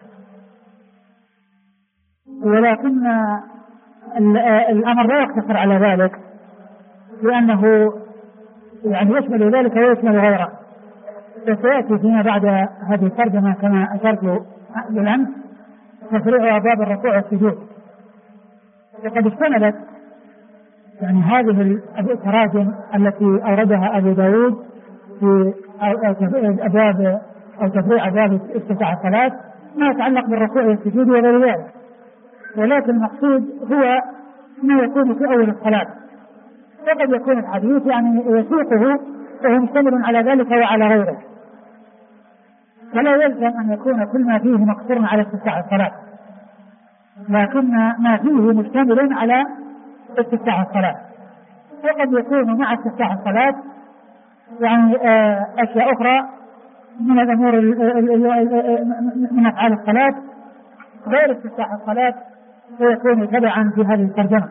ولكن الأمر لا يقتصر على ذلك، لأنه يعني يشمل ذلك ويشمل غيره. فسيأتي فيما بعد هذه الترجمة كما أشرت بالأمس تفريع أبواب الركوع والسجود. وقد اشتملت يعني هذه التراجم التي أوردها أبو داود في أبواب أو تفريع أبواب افتتاح الصلاة ما يتعلق بالركوع والسجود وغير ذلك، ولكن المقصود هو ما يكون في أول الصلاة. وقد يكون الحديث يعني يسوقه وهو مشتمل على ذلك وعلى غيره، فلا يلزم أن يكون كل ما فيه مقصورا على افتتاح الصلاة، لكن ما فيه مشتمل على استفتاح الصلاة. وقد يكون مع استفتاح الصلاة يعني أشياء أخرى من الأمور من أفعال الصلاة غير استفتاح الصلاة، ويكون تبعا في هذه الترجمة.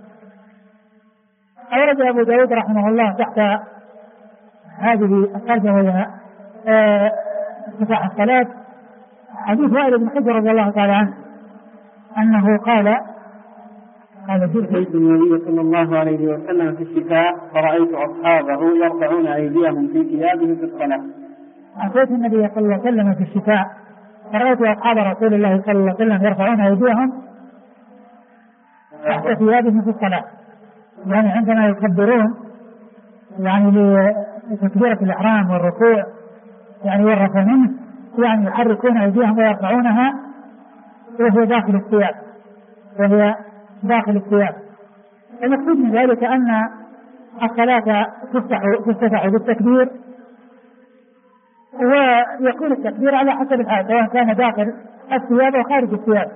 أورد أبو داود رحمه الله تحت هذه الترجمة وهي استفتاح الصلاة حديث وائل بن حجر رضي الله تعالى عنه أنه قال: أتيت النبي صلى الله عليه وسلم في الشتاء فرأيت أصحابه يرفعون أيديهم في ثيابهم في الصلاة. أتيت النبي صلى الله عليه وسلم في الشتاء فرأيت أصحاب رسول الله صلى الله عليه وسلم يرفعون أيديهم تحت ثيابهم في الصلاة، يعني عندما يكبرون يعني لتكبيرة الإحرام والركوع يعني والرفع منه، يعني يحركون أيديهم ويرفعونها وهي داخل الثياب، المقصود من ذلك أن الصلاة تفتح بالتكبير، ويكون التكبير على حسب الحال سواء كان داخل الثياب أو خارج الثياب.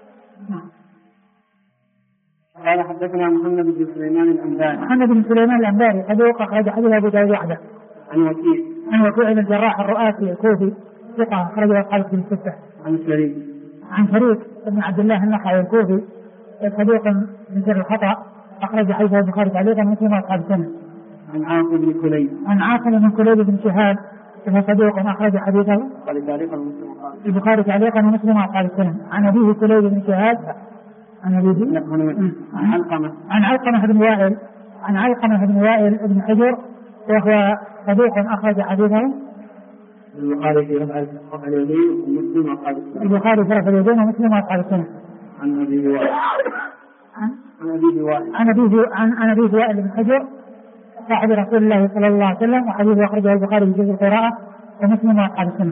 قال حدثنا محمد بن سليمان الأنباري صدوق أخرج حديث أبو داود وحده. عن وكيع بن الجراح الرؤاسي الكوفي ثقة أخرج أصحاب الكتب الستة. عن شريك بن عبد الله النخعي الكوفي صدوق من جر الخطأ أخرج حديث البخاري تعليقا ومسلم وأصحاب السنة. عن عاصم بن كليب بن شهاب وهو صدوق أخرج حديثه البخاري تعليقا ومسلم وأصحاب السنة. عن أبيه كليب بن شهاب عن علقمة بن وائل بن حجر وهو صدوق أخرج حديثه البخاري في رفع اليدين ومسلم وأصحاب السنة. عن أبي وائل بن حجر صاحب رسول الله صلى الله عليه وسلم وحديثه أخرجه البخاري في جزء القراءة ومسلم وأصحاب السنة.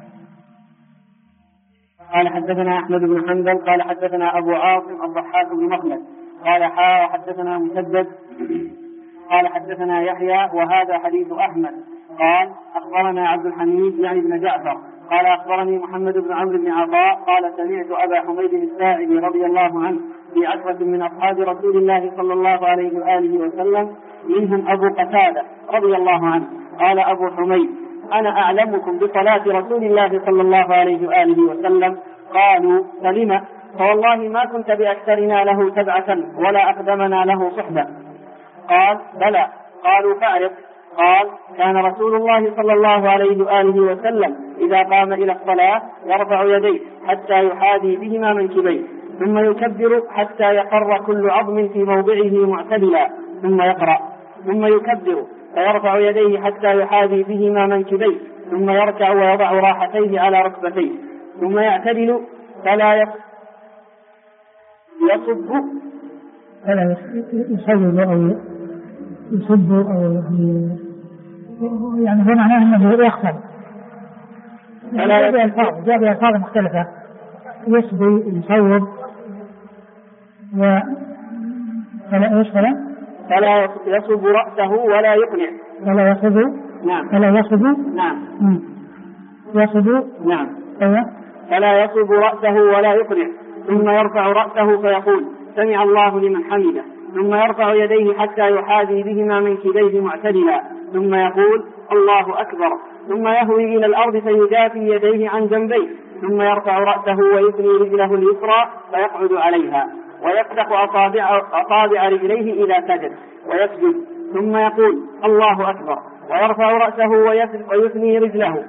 قال حدثنا أحمد بن حنبل قال حدثنا أبو عاصم الضحاك بن مخلد قال حدثنا مسدد قال حدثنا يحيى وهذا حديث أحمد قال أخبرنا عبد الحميد يعني بن جعفر قال أخبرني محمد بن عمرو بن عطاء قال سمعت أبا حميد الساعدي رضي الله عنه في 10 من أصحاب رسول الله صلى الله عليه وآله وسلم منهم أبو قتادة رضي الله عنه قال أبو حميد أنا أعلمكم بصلاة رسول الله صلى الله عليه وآله وسلم. قالوا فلم؟ فوالله ما كنت بأكثرنا له تبعة ولا أقدمنا له صحبة. قال بلى. قالوا فأعرف. قال كان رسول الله صلى الله عليه وآله وسلم إذا قام إلى الصلاة يرفع يديه حتى يحاذي بهما منكبيه ثم يكبر حتى يقر كل عظم في موضعه معتدلا ثم يقرأ ثم يكبر فيرفع يديه حتى يحاذي بهما منكبيه ثم يركع ويضع راحتيه على ركبتيه ثم يعتدل فلا يصب أو يعني هو معناه أنه يخسر. جاء بألفاظ مختلفة يصبي يصوب فلا يصب رأسه ولا يقنع. فلا يصب فلا يصب رأسه ولا يقنع ثم يرفع رأسه فيقول سمع الله لمن حمده ثم يرفع يديه حتى يحاذي بهما منكبيه معتدلا ثم يقول الله أكبر ثم يهوي إلى الأرض فيجافي يديه عن جنبيه ثم يرفع رأسه ويثني رجله اليسرى فيقعد عليها ويفتح أصابع رجليه إذا سجد ويسجد ثم يقول الله أكبر ويرفع رأسه ويثني رجله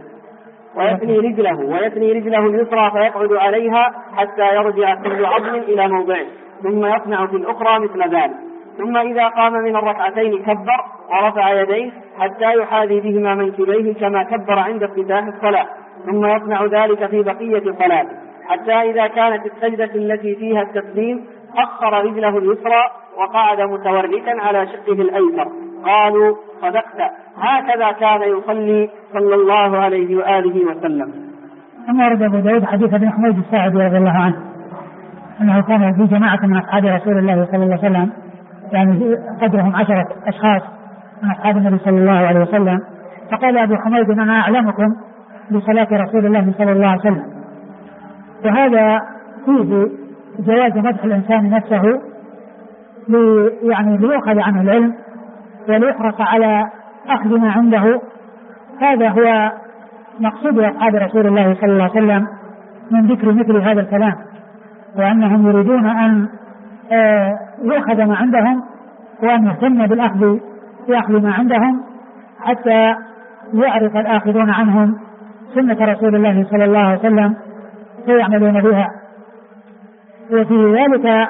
اليسرى فيقعد عليها حتى يرجع كل عظم إلى موضعه ثم يصنع في الأخرى مثل ذلك. ثم إذا قام من الركعتين كبر ورفع يديه حتى يحاذي بهما منكبيه كما كبر عند افتتاح الصلاة ثم يصنع ذلك في بقية الصلاة حتى إذا كانت السجدة التي فيها التسليم أخر رجله اليسرى وقعد متوركا على شقه الأيسر. قالوا صدقت هكذا كان يصلي صلى الله عليه وآله وسلم. أما ورد أبو داود حديث ابن حميد الساعدي رضي الله عنه أنه كان في جماعة من أصحاب رسول الله صلى الله عليه وسلم يعني قدرهم 10 أشخاص من أصحاب النبي صلى الله عليه وسلم فقال أبو حميد أنا أعلمكم بصلاة رسول الله صلى الله عليه وسلم. وهذا فيه جواز مدح الإنسان نفسه يعني ليأخذ عنه العلم وليحرص على أخذ ما عنده. هذا هو مقصود أصحاب رسول الله صلى الله عليه وسلم من ذكر مثل هذا الكلام وأنهم يريدون أن يأخذ ما عندهم وأن يهتم بالأخذ ما عندهم حتى يعرف الآخذون عنهم سنة رسول الله صلى الله عليه وسلم فيعملون بها. وفي ذلك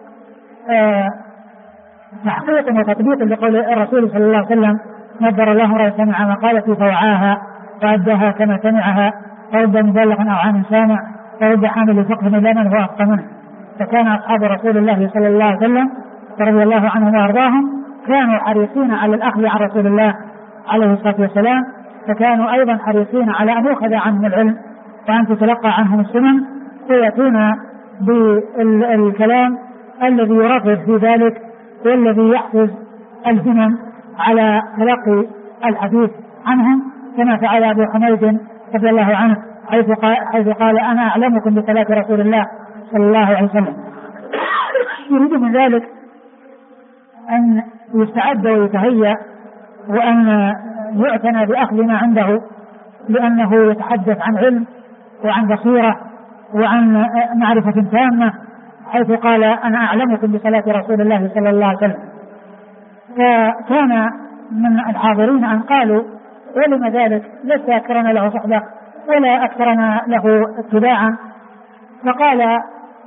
تحقيق وتطبيق لقول الرسول صلى الله عليه وسلم نذر الله امرأ سمع مقالتي فوعاها وأداها كما سمعها فرد مبلغ أو عام سامع فرد حامل فقه إلى من هو أفقه منه. فكان أصحاب رسول الله صلى الله عليه وسلم رضي الله عنهم وأرضاهم كانوا حريصين على الأخذ عن رسول الله عليه الصلاة والسلام، فكانوا أيضا حريصين على أن يؤخذ عنهم العلم وأن تتلقى عنهم السنن، فيأتون بالكلام الذي يرغب في ذلك والذي يحفز الهمم على تلقي الحديث عنهم، كما فعل أبو حميد رضي الله عنه حيث قال أنا أعلمكم بصلاة رسول الله صلى الله عليه وسلم. يريد من ذلك أن يستعد ويتهيأ وأن يعتنى بأخذ ما عنده، لأنه يتحدث عن علم وعن بصيرة وعن معرفة تامة، حيث قال أنا أعلمكم بصلاة رسول الله صلى الله عليه وسلم. فكان من الحاضرين أن قالوا ولم ذلك؟ لست أكثرنا له صحبة ولا أكثرنا له اتباعا. فقالوا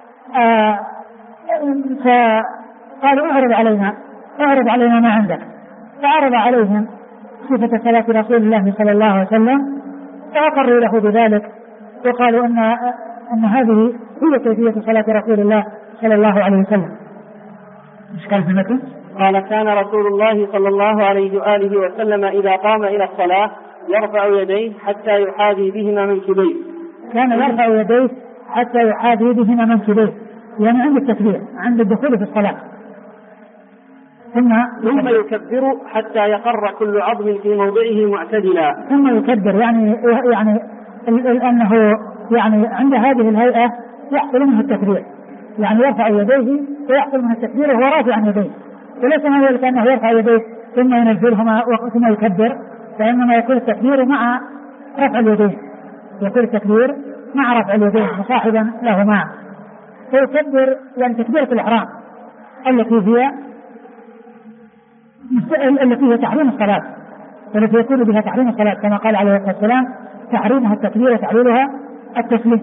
اعرض علينا ما عندك. فعرض عليهم صفة صلاة رسول الله صلى الله عليه وسلم، فأقروا له بذلك وقالوا أن هذه هي كيفية صلاة رسول الله صلى الله عليه وسلم. مش كان في المتن؟ قال كان رسول الله صلى الله عليه وآله وسلم إذا قام إلى الصلاة يرفع يديه حتى يحاذي بهما منكبيه. كان يرفع يديه حتى يحاذي بهما منكبيه، يعني عند التكبير، عند الدخول في الصلاة. ثم يكبر حتى يقر كل عظم في موضعه معتدلا. ثم يكبر يعني أنه يعني عند هذه الهيئة يحصل منه التكبير، يعني يرفع يديه ويحصل منه التكبير وهو رافع يديه، وليس من ذلك أنه يرفع يديه ثم ينزلهما ثم يكبر، فإنما يكون التكبير مع رفع اليدين، يكون التكبير مع رفع اليدين مصاحبا لهما. فيكبر يعني تكبيرة الإحرام التي هي تحريم الصلاة، والتي يكون بها تحريم الصلاة كما قال عليه الصلاة والسلام تحريمها التكبير وتحليلها التسليم.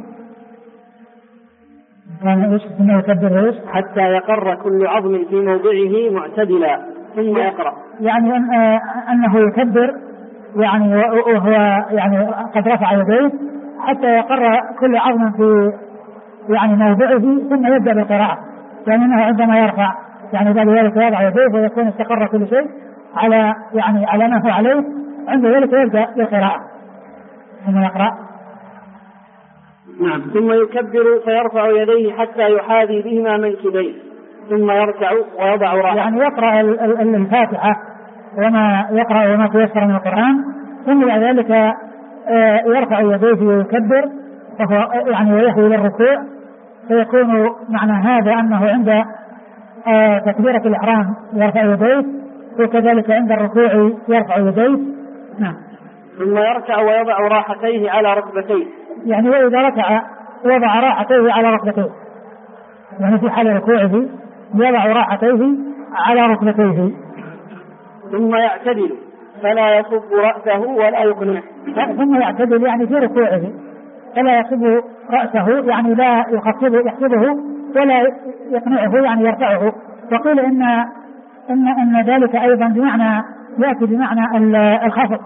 ثم يكبر حتى يقر كل عظم في موضعه معتدلا ثم يقرأ، يعني أنه يكبر يعني وهو يعني قد رفع يديه حتى يقر كل عظم في يعني موضعه ثم يبدأ بالقراءة، يعني أنه عندما يرفع يعني ذلك يضع يديه ويكون استقر كل شيء على ما هو عليه، عند ذلك يبدأ بالقراءة ثم يقرأ. نعم. ثم يكبر فيرفع يديه حتى يحاذي بهما منكبيه ثم يركع ويضع رأسه، يعني يقرأ الفاتحة وما تيسر من القرآن، ثم بعد ذلك يرفع يديه ويكبر وهو يعني ويهوي للركوع، فيكون معنى هذا أنه عند تكبيرة الإحرام يرفع يديه، وكذلك عند الركوع يرفع يديه. نعم. ثم يركع ويضع راحتيه على ركبتيه، يعني وإذا ركع وضع راحتيه على ركبتيه، يعني في حال ركوعه يضع راحتيه على ركبتيه. ثم يعتدل فلا يصب رأسه ولا يقنعه. ثم يعتدل يعني في ركوعه فلا يصب رأسه، يعني لا يخفضه ولا يقنعه يعني يرفعه. وقيل إن ذلك أيضا بمعنى يأتي بمعنى الخفض،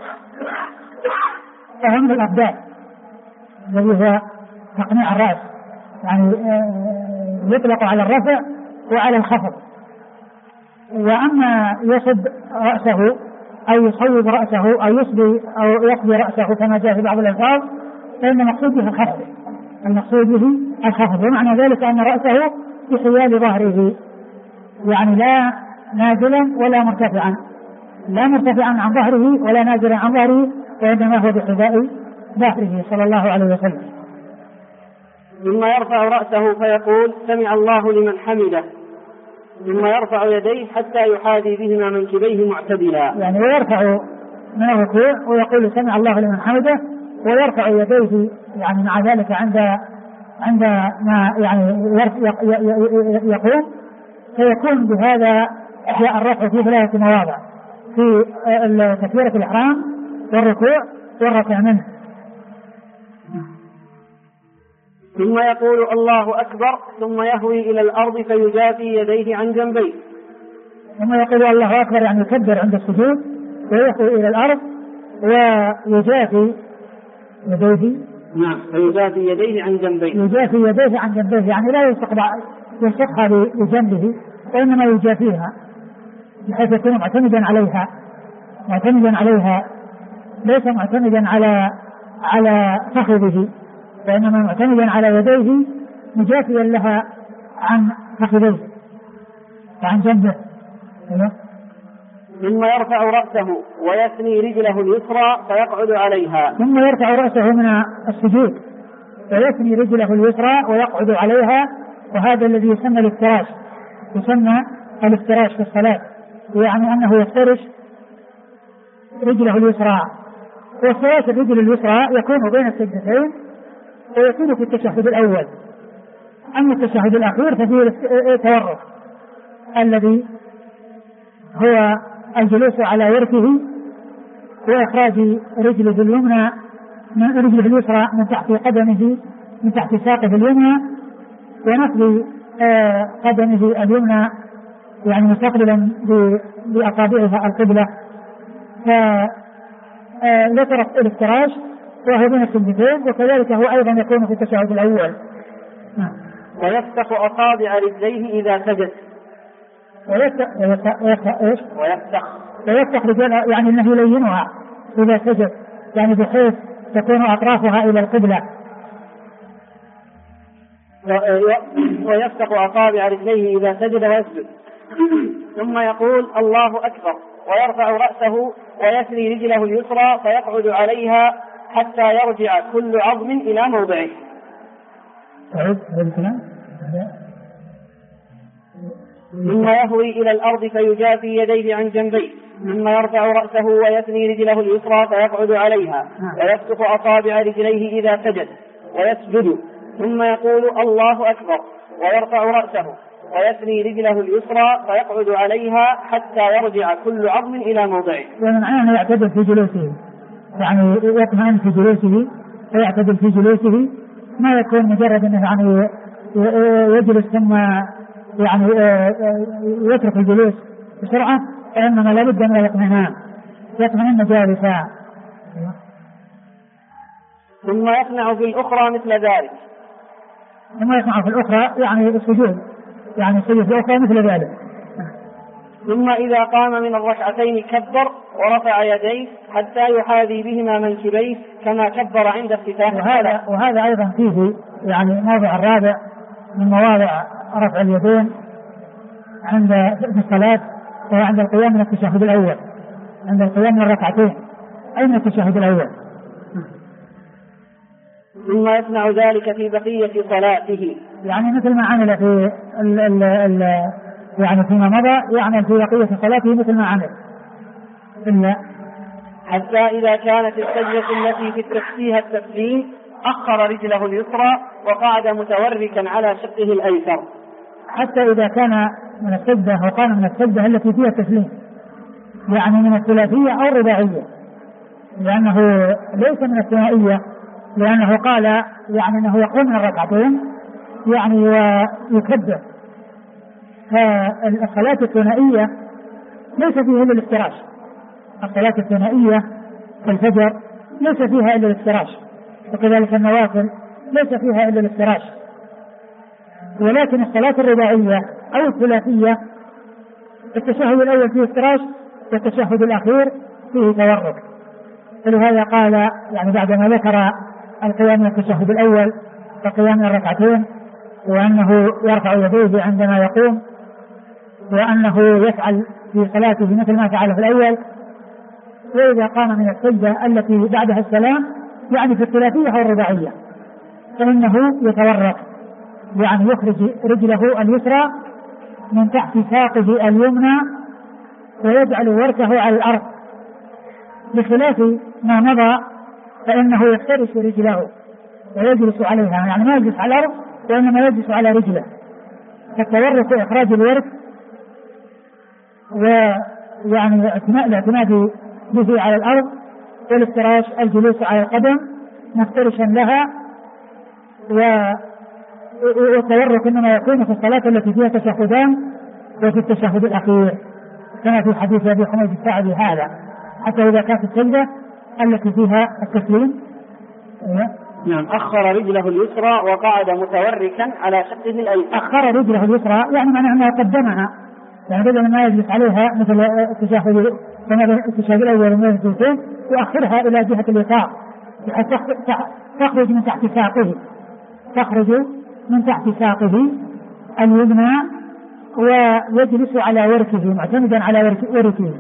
فهو من الأبدال الذي هو تقنيع الرأس، يعني يطلق على الرفع وعلى الخفض. وأما يصب رأسه أو يصوب رأسه أو يصبي أو يقضي رأسه كما جاء في بعض الألفاظ، فإن المقصود به الخفض، ومعنى ذلك أن رأسه بحيال ظهره، يعني لا نازلا ولا مرتفعا، لا مرتفعا عن ظهره ولا نازلا عن ظهره، وإنما هو بحذاء ظهره صلى الله عليه وسلم. ثم يرفع رأسه فيقول سمع الله لمن حمده، ثم يرفع يديه حتى يحاذي بهما منكبيه معتدلا، يعني ويرفع من الركوع ويقول سمع الله لمن حمده، ويرفع يديه يعني مع ذلك عند ما يعني يقوم، فيكون بهذا الرفع في 3 مواضع: في تكبيرة الإحرام والركوع والرفع منه. ثم يقول الله أكبر ثم يهوي إلى الأرض فيجافي يديه عن جنبيه. ثم يقول الله أكبر يعني يكبر عند السجود ويهوي إلى الأرض ويجافي يديه. نعم. فيجافي يديه عن جنبيه. يجافي يديه عن جنبيه يعني لا يلصقها بجنبه، وإنما بحيث يكون معتمدا عليها ليس معتمدا على فخذه، وإنما معتمدا على يديه مجافيا لها عن فخذيه وعن جنبه. ثم يرفع رأسه ويثني رجله اليسرى فيقعد عليها. ثم يرفع رأسه من السجود ويثني رجله اليسرى ويقعد عليها، وهذا الذي يسمى الافتراش في الصلاة، يعني أنه يفترش رجله اليسرى. وافتراش الرجل اليسرى يكون بين السجدتين ويكون في التشهد الأول. أما التشهد الأخير ففيه التورك الذي هو الجلوس على وركه وإخراج رجله اليسرى من تحت قدمه، من تحت ساقه اليمنى، ونقل قدمه اليمنى يعني مستقبلا بأصابعها القبلة. فذكر الافتراش وهو بين السجدتين، وكذلك هو أيضا يكون في التشهد الأول. ويفتح أصابع رجليه إذا سجد. ويفتح رجل يعني أنه يلينها إذا سجد، يعني بحيث تكون أطرافها إلى القبلة. ويفتح أصابع رجليه إذا سجد ويسجد، ثم يقول الله أكبر، ويرفع رأسه ويثني رجله اليسرى فيقعد عليها حتى يرجع كل عظم إلى موضعه. ثم يهوي إلى الأرض فيجافي يديه عن جنبيه، ثم يرفع رأسه ويثني رجله اليسرى فيقعد عليها، ويفتح أصابع رجليه إذا سجد ويسجد، ثم يقول الله أكبر، ويرفع رأسه ويثني رجله اليسرى فيقعد عليها حتى يرجع كل عظم إلى موضعه. يعني معناه أنه يعتدل في جلوسه، يعني يطمئن في جلوسه ويعتدل في جلوسه، ما يكون مجرد أنه يعني يجلس ثم يعني يترك الجلوس بسرعة، فإنما لابد من الاطمئنان، يطمئن جالسا. ثم يصنع في الأخرى مثل ذلك. ثم يصنع في الأخرى يعني السجود، يعني السجود في الأخرى مثل ذلك. ثم إذا قام من الركعتين كبر ورفع يديه حتى يحاذي بهما منكبيه كما كبر عند افتتاح الصلاة. وهذا أيضا فيه يعني موضع الرابع من مواضع رفع اليدين عند الصلاة، وعند القيام من التشهد الأول، عند القيام من الركعتين أي من التشهد الأول. ثم يصنع ذلك في بقية صلاته، يعني مثل ما عمل في يعني فيما مضى يعمل في بقية صلاته مثل ما عمل. حتى إذا كانت السجدة التي في فيها التسليم أخر رجله اليسرى وقعد متوركا على شقه الأيسر. حتى إذا كان من السجدة وقام من السجدة التي فيها التسليم، يعني من الثلاثية أو الرباعية، لأنه ليس من الثنائية، لأنه قال يعني أنه يقوم من الركعتين يعني ويكبر. فالصلاة الثنائية ليس فيها إلا الافتراش، الصلاة الثنائية في الفجر ليس فيها إلا الافتراش، وكذلك النوافل ليس فيها إلا الافتراش. ولكن الصلاة الرباعية أو الثلاثية التشهد الأول فيه افتراش والتشهد الأخير فيه تورك. فلهذا قال يعني بعدما ذكر القيام من التشهد الأول والقيام من الركعتين، وأنه يرفع يديه عندما يقوم، وأنه يفعل في صلاته مثل ما فعل في الأول، وإذا قام من السجدة التي بعدها السلام يعني في الثلاثية أو الرباعية فإنه يتورك، يعني يخرج رجله اليسرى من تحت ساقه اليمنى ويجعل وركه على الأرض، بخلاف ما مضى فإنه يفترش رجله ويجلس عليها، يعني ما يجلس على الأرض وإنما يجلس على رجله. فالتورك إخراج الورك ويعني الاعتماد به على الأرض، والافتراش الجلوس على القدم مفترشا لها. والتورك إنما يكون في الصلاة التي فيها تشهدان وفي التشهد الأخير كما في حديث أبي حميد الساعدي هذا، حتى إذا كانت السجدة التي فيها التسليم نعم أخر رجله اليسرى وقعد متوركا على شقه الأيسر. أخر رجله اليسرى يعني معناه أنه قدمها، يعني بدل ما يجلس عليها مثل التشهد الأول من الثلثين يؤخرها إلى جهة اليسار بحيث تخرج من تحت ساقه اليمنى ويجلس على وركه معتمدا على وركه.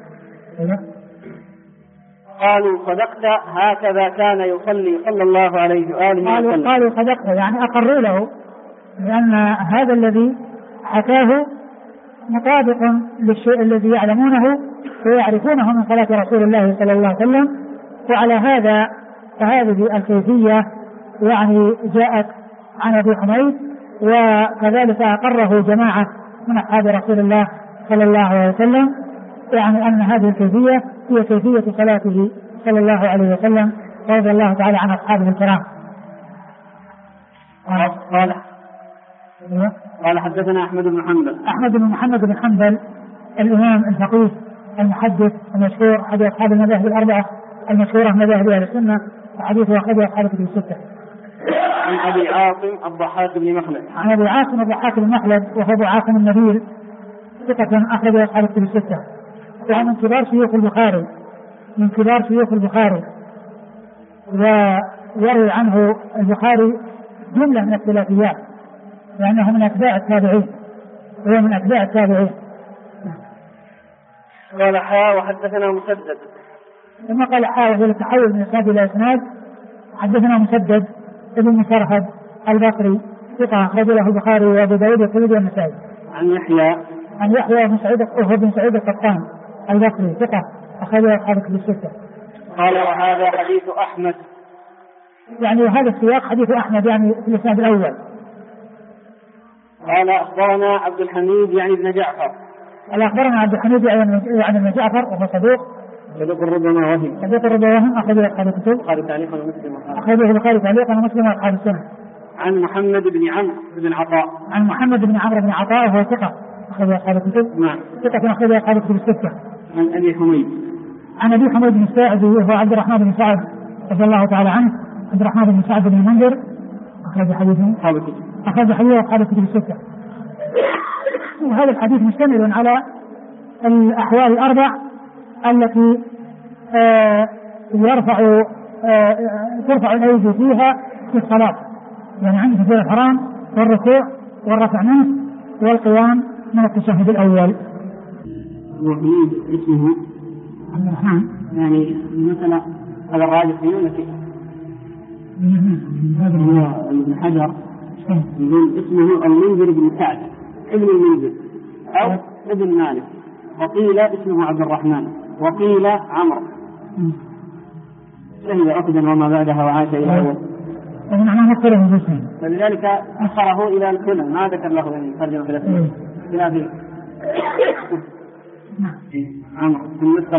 قالوا صدقت هكذا كان يصلي صلى الله عليه وآله وسلم. قالوا صدقت يعني أقروا له لأن هذا الذي حكاه مطابق للشيء الذي يعلمونه ويعرفونه من صلاة رسول الله صلى الله عليه وسلم. وعلى هذا فهذه الكيفية يعني جاءت عن أبي حميد وكذلك أقره جماعة من أصحاب رسول الله صلى الله عليه وسلم يعني أن هذه الكيفية هي كيفية صلاته صلى الله عليه وسلم رضي الله تعالى عن أصحابه الكرام. قال حدثنا أحمد بن محمد الإمام الفقيه المحدث المشهور أحد أصحاب المذاهب الأربعة المشهورة من مذاهب أهل السنة وحديثه أخرجه أصحاب الكتب الستة. عن أبي عاصم الضحاك بن مخلد وهو أبو عاصم النبيل ثقة أخرجه أصحاب الكتب الستة وهو من كبار شيوخ البخاري ويروي عنه البخاري جملة من الثلاثيات لأنه من أتباع التابعين قال وحدثنا مسدد ثم قال وهو التحول من إسناد إلى إسناد. حدثنا مسدد ابن مسرهد البصري ثقة أخرج له البخاري وأبو داود والترمذي والنسائي. عن يحيى بن سعيد القطان البصري ثقة أخرج له أصحاب الكتب الستة. قال وهذا حديث أحمد يعني هذا السياق حديث أحمد يعني في الإسناد الأول. قال أخبرنا عبد الحميد يعني بن جعفر. أخبرنا عبد الحميد يعني بن جعفر وهو صدوق ربما وهم أخرجه أصحاب الكتب البخاري تعليقا ومسلم وأصحاب السنة. عن محمد بن عمرو بن عطاء وهو ثقة أخرجه أصحاب الكتب. نعم. ثقة أخرجه أصحاب الكتب الستة. عن أبي حميد بن الساعدي وهو عبد الرحمن بن سعد رضي الله تعالى عنه. عبد الرحمن بن سعد بن المنذر أخرج حديثه أصحاب الكتب الستة. وهذا الحديث مشتمل على الأحوال الأربع التي ترفع الأيدي فيها في الصلاة يعني عند تكبير الإحرام والركوع والرفع منه والقيام من التشهد الأول. وحميد اسمه عبد الرحمن يعني مثلا هذا الراجح في نونتي هو ابن حجر يقول اسمه المنذر بن سعد ابن المنذر أو ابن مالك وقيل اسمه عبد الرحمن وقيل عمرو شهد عقدا وما بعدها وعاش إلى أول فلذلك أخره إلى الكلى ما ذكر له يعني ترجمة في الأسماء خلافه عمرو بالنسبة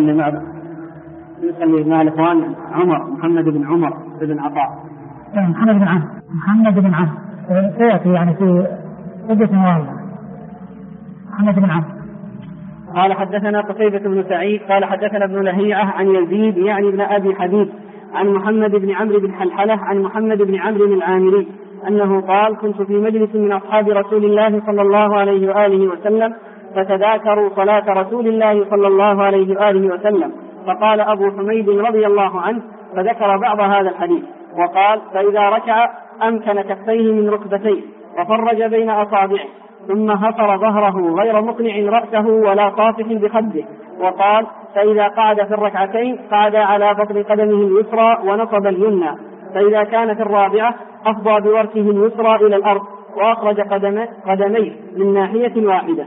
مع الإخوان محمد بن عمر بن عطاء محمد بن عمرو سيأتي يعني في عدة مواضع. محمد بن عمرو قال حدثنا قتيبة بن سعيد قال حدثنا ابن لهيعة عن يزيد يعني ابن أبي حبيب عن محمد بن عمرو بن حلحلة عن محمد بن عمرو العامري أنه قال كنت في مجلس من أصحاب رسول الله صلى الله عليه وآله وسلم فتذاكروا صلاة رسول الله صلى الله عليه وآله وسلم فقال أبو حميد رضي الله عنه فذكر بعض هذا الحديث وقال فإذا ركع أمكن كفيه من ركبتيه وفرج بين أصابعه ثم هفر ظهره غير مقنع رأسه ولا طافح بخده وقال فإذا قعد في الركعتين قعد على بطن قدمه اليسرى ونصب اليمنى فإذا كان في الرابعة أفضى بوركه اليسرى إلى الأرض وأخرج قدميه من ناحية واحدة.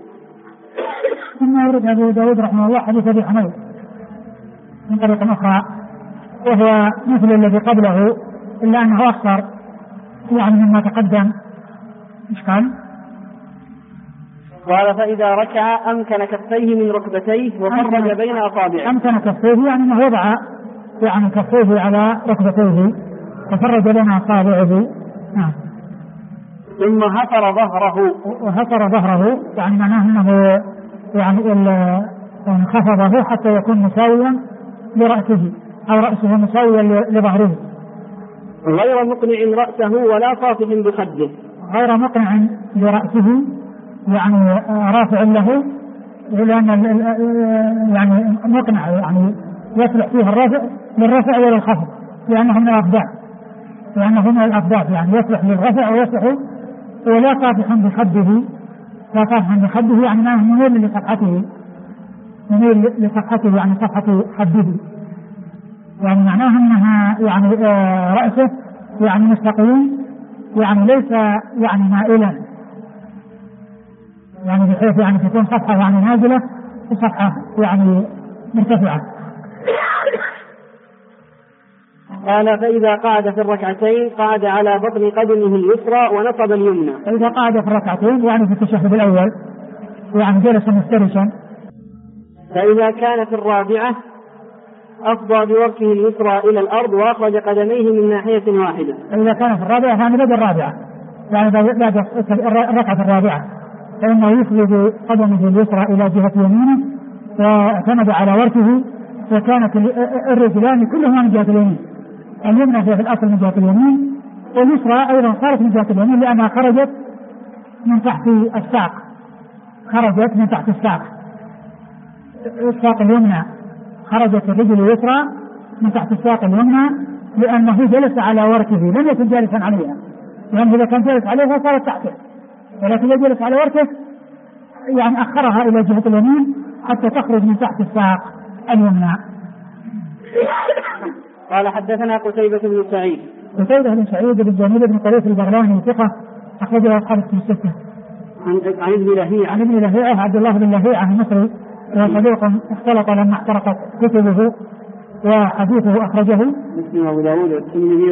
ثم يورد أبو داود رحمه الله حديث أبي حميد من طريق أخرى وهو مثل الذي قبله إلا أنه أكثر يعني مما تقدم. إيش قال فإذا ركع أمكن كفيه من ركبتيه وفرج بين أصابعه. أمكن كفيه يعني أنه وضع يعني كفيه على ركبتيه وفرج بين أصابعه. ثم هفر ظهره يعني معناه أنه يعني خفضه حتى يكون مساويا لرأسه أو رأسه مساويا لظهره غير مقنع رأسه ولا طافح بخده. غير مقنع لرأسه يعني رافع له، لأن يعني مقنع يعني يصلح فيه الرفع للرفع وللخفض، لأنه من الأضداد، يعني يصلح للرفع ويصلح، ولا طافح بخده، يعني ما مميل لصفحته يعني صفحة خده، يعني معناه أنها يعني رأسه يعني مستقيم، يعني ليس يعني مائلا، يعني بحيث يعني تكون صفحة يعني نازلة وصفحة يعني مرتفعة. قال فإذا قعد في الركعتين قعد على بطن قدمه اليسرى ونصب اليمنى. فإذا قعد في الركعتين يعني في التشهد الأول يعني جلس مفترشا. فإذا كان في الرابعة أفضى بوركه اليسرى إلى الأرض وأخرج قدميه من ناحية واحدة. فإذا كان في الرابعة يعني بدأ الرابعة، يعني بعد الركعة الرابعة فإنه يخرج قدمه اليسرى إلى جهة يمينه واعتمد على وركه، وكانت الرجلان كلهما من جهة اليمين، اليمنى في الأصل من جهة اليمين، واليسرى أيضا صارت من جهة اليمين لأنها خرجت من تحت الساق اليمنى، خرجت الرجل اليسرى من تحت الساق اليمنى لأنه جلس على وركه، لم يكن جالسا عليها، لأنه إذا كان جالس عليها صارت تحته، ولكن إذا جلس على وركه يعني أخرها إلى جهة اليمين حتى تخرج من تحت الساق اليمنى. قال حدثنا قتيبة بن سعيد بن جميل بن طريف البغلاني ثقة أخرجه أصحاب الكتب الستة. عن ابن لهيعة عبد الله بن لهيعة المصري، وصديق اختلط لما احترقت كتبه، وحديثه أخرجه مسلم وأبو داود والترمذي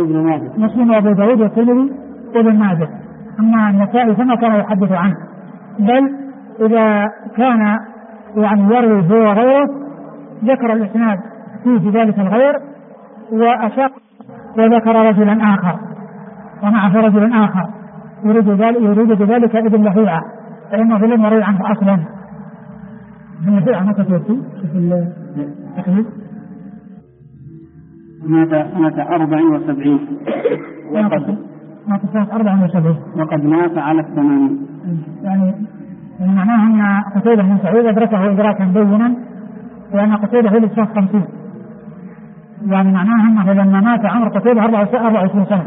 وابن ماجه. أما النسائي فما كان يحدث عنه، بل إذا كان يعني يروي هو وغيره ذكر الإسناد فيه ذلك الغير وأشق، وذكر رجلا آخر ومعه رجل آخر يريد بذلك ابن لهيعة، فإنه لم يروي عنه أصلا. ابن لهيعة متى توفي؟ مات 74 وقد مات على 80. يعني معناه أن قتيبة بن سعيد أدركه إدراكا بينا، وأن قتيبة هو لسه 50، يعني معناه أنه لما مات عمر قتيبة 24 سنة،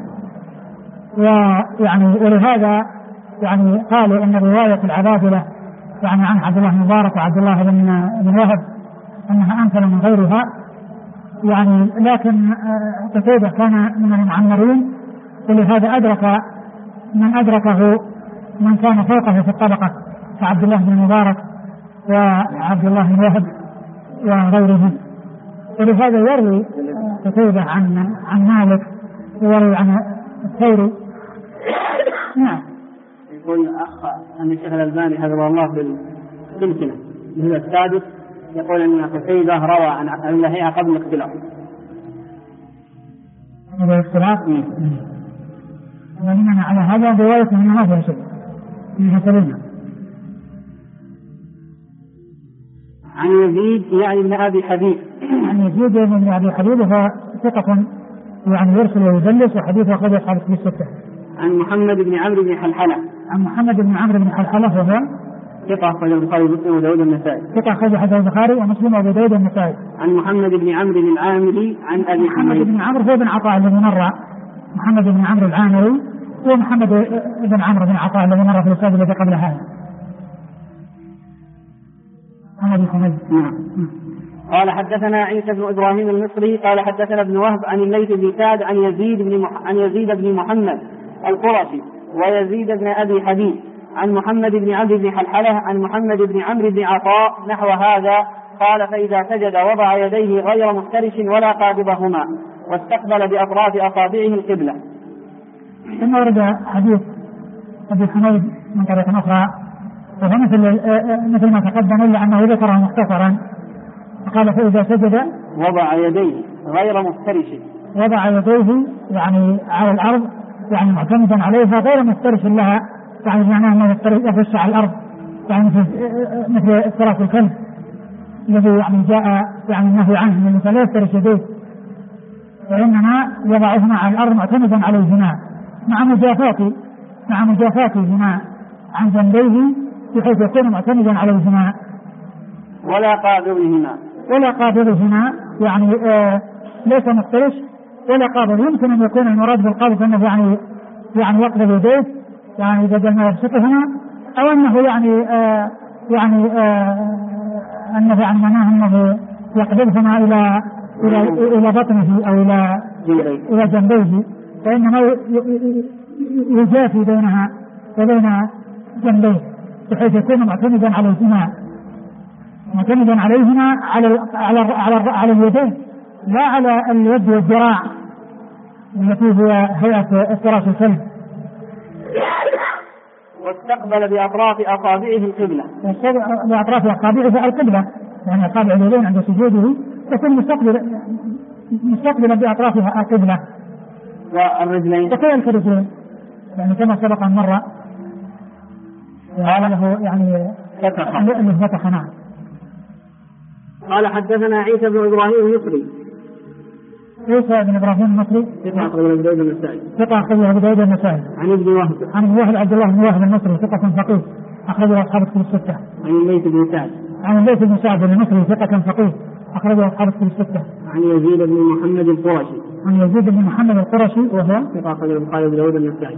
ويعني ولهذا يعني قالوا أن رواية العبادلة يعني عن عبد الله بن مبارك وعبد الله بن وهب أنها أمثل من غيرها، يعني لكن قتيبة كان من المعمرين، ولهذا أدرك من أدركه من كان فوقه في الطبقة كعبد الله بن مبارك وعبد الله بن وهب وغيرهم. ولهذا يروي قتيبة عن مالك ويروي عن الثوري. نعم. يقول أخ أن الشيخ الألباني حفظه الله في السلسلة الجزء السادس يقول أن قتيبة روى عن ابن لهيعة قبل الاختلاف. هذا الاختلاف ومن على هذا رواية من هذا الشيء من حسنين. عن يزيد يعني ابن أبي حبيب وهو ثقة يعني يرسل ويدلس، وحديث أخرجه أصحاب الكتب الستة. عن محمد بن عمرو بن حلحلة وهو ثقة أخرجه البخاري ومسلم وداود النسائي. البخاري ومسلم وأبو داود النسائي. عن محمد بن عمرو العامري عن أبي محمد بن عمرو هو بن عطاء الذي مر، محمد بن عمرو العامري ومحمد بن عمرو بن عطاء الذي مر في الأستاذ الذي قبل هذا. قال حدثنا عيسى بن إبراهيم المصري قال حدثنا ابن وهب عن الليث بن سعد عن يزيد بن محمد القرشي ويزيد بن أبي حبيب عن محمد بن عمرو بن حلحلة عن محمد بن عمرو بن عطاء نحو هذا. قال فإذا سجد وضع يديه غير مفترش ولا قابضهما واستقبل بأطراف أصابعه القبلة. ثم ورد حديث أبي حميد من طريق أخرى وهو مثل ما تقدم إلا أنه ذكره مختصرا. قال فإذا سجد وضع يديه غير مفترش، وضع يديه يعني على الأرض يعني معتمدا عليها غير مفترش لها، يعني معناه أنه يفرش على الأرض يعني مثل افتراس الكلب الذي يعني جاء يعني النهي عنه من لا يفترش يديه، وإنما يضعهما على الأرض معتمدا عليهما مع مجافاتهما عن جنبيه بحيث يكون معتمدا عليهما ولا قابضهما يعني ليس مفترش ولا قابض. يمكن أن يكون المراد بالقابض أنه يعني يقبض يديه يعني بدل ما يبسطهما، أو أنه أنه يعني معناه أنه يقبضهما إلى بطنه أو إلى جنبيه، فإنما يجافي بينها وبين جنبيه بحيث يكون معتمدا عليهما على اليدين لا على اليد والذراع التي هي هيئة افتراش الكلب. واستقبل بأطراف أصابعه القبلة. بأطراف أصابعه القبلة، يعني أصابع اليدين عند سجوده تكون مستقبلا بأطرافها القبلة. والرجلين وكذلك الرجلين يعني كما سبق مرة له يعني فتح. نعم. قال حدثنا عيسى بن إبراهيم المصري. عيسى بن إبراهيم المصري ثقة أخرجه أبو داود النسائي. عن ابن وهب عبد الله بن وهب المصري ثقة فقيه أخرجه أصحاب الكتب الستة. عن الليث بن سعد المصري ثقة فقيه أخرجه أصحاب الكتب الستة. عن يزيد بن محمد القرشي وهو ثقة أخرجه البخاري وأبو داود النسائي.